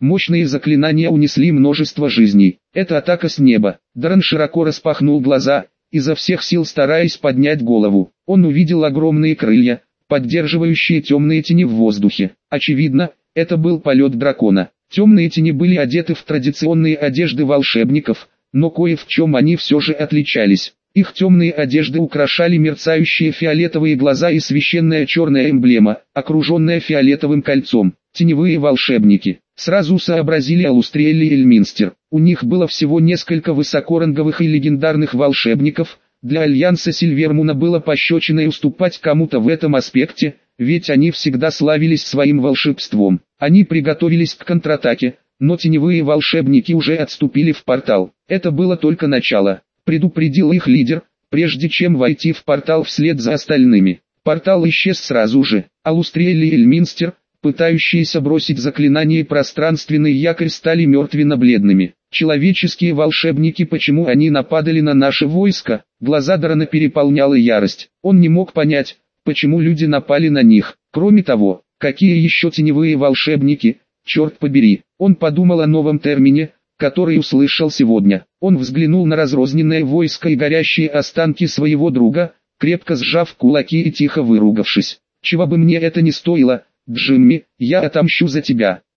Мощные заклинания унесли множество жизней. Это атака с неба. Даррен широко распахнул глаза, изо всех сил стараясь поднять голову. Он увидел огромные крылья, поддерживающие темные тени в воздухе. Очевидно, это был полет дракона. Темные тени были одеты в традиционные одежды волшебников, но кое в чем они все же отличались. Их темные одежды украшали мерцающие фиолетовые глаза и священная черная эмблема, окруженная фиолетовым кольцом. Теневые волшебники сразу сообразили Алустриэль и Эльминстер. У них было всего несколько высокоранговых и легендарных волшебников. Для Альянса Сильвермуна было пощечиной уступать кому-то в этом аспекте, ведь они всегда славились своим волшебством. Они приготовились к контратаке, но теневые волшебники уже отступили в портал. Это было только начало, предупредил их лидер, прежде чем войти в портал вслед за остальными. Портал исчез сразу же. Алустриэль и Эльминстер, пытающиеся бросить заклинание и пространственный якорь, стали мертвенно-бледными. Человеческие волшебники, почему они нападали на наше войско? Глаза Даррена переполняла ярость. Он не мог понять, почему люди напали на них. Кроме того, какие еще теневые волшебники, черт побери. Он подумал о новом термине, который услышал сегодня. Он взглянул на разрозненное войско и горящие останки своего друга, крепко сжав кулаки и тихо выругавшись. «Чего бы мне это ни стоило, Джимми, я отомщу за тебя».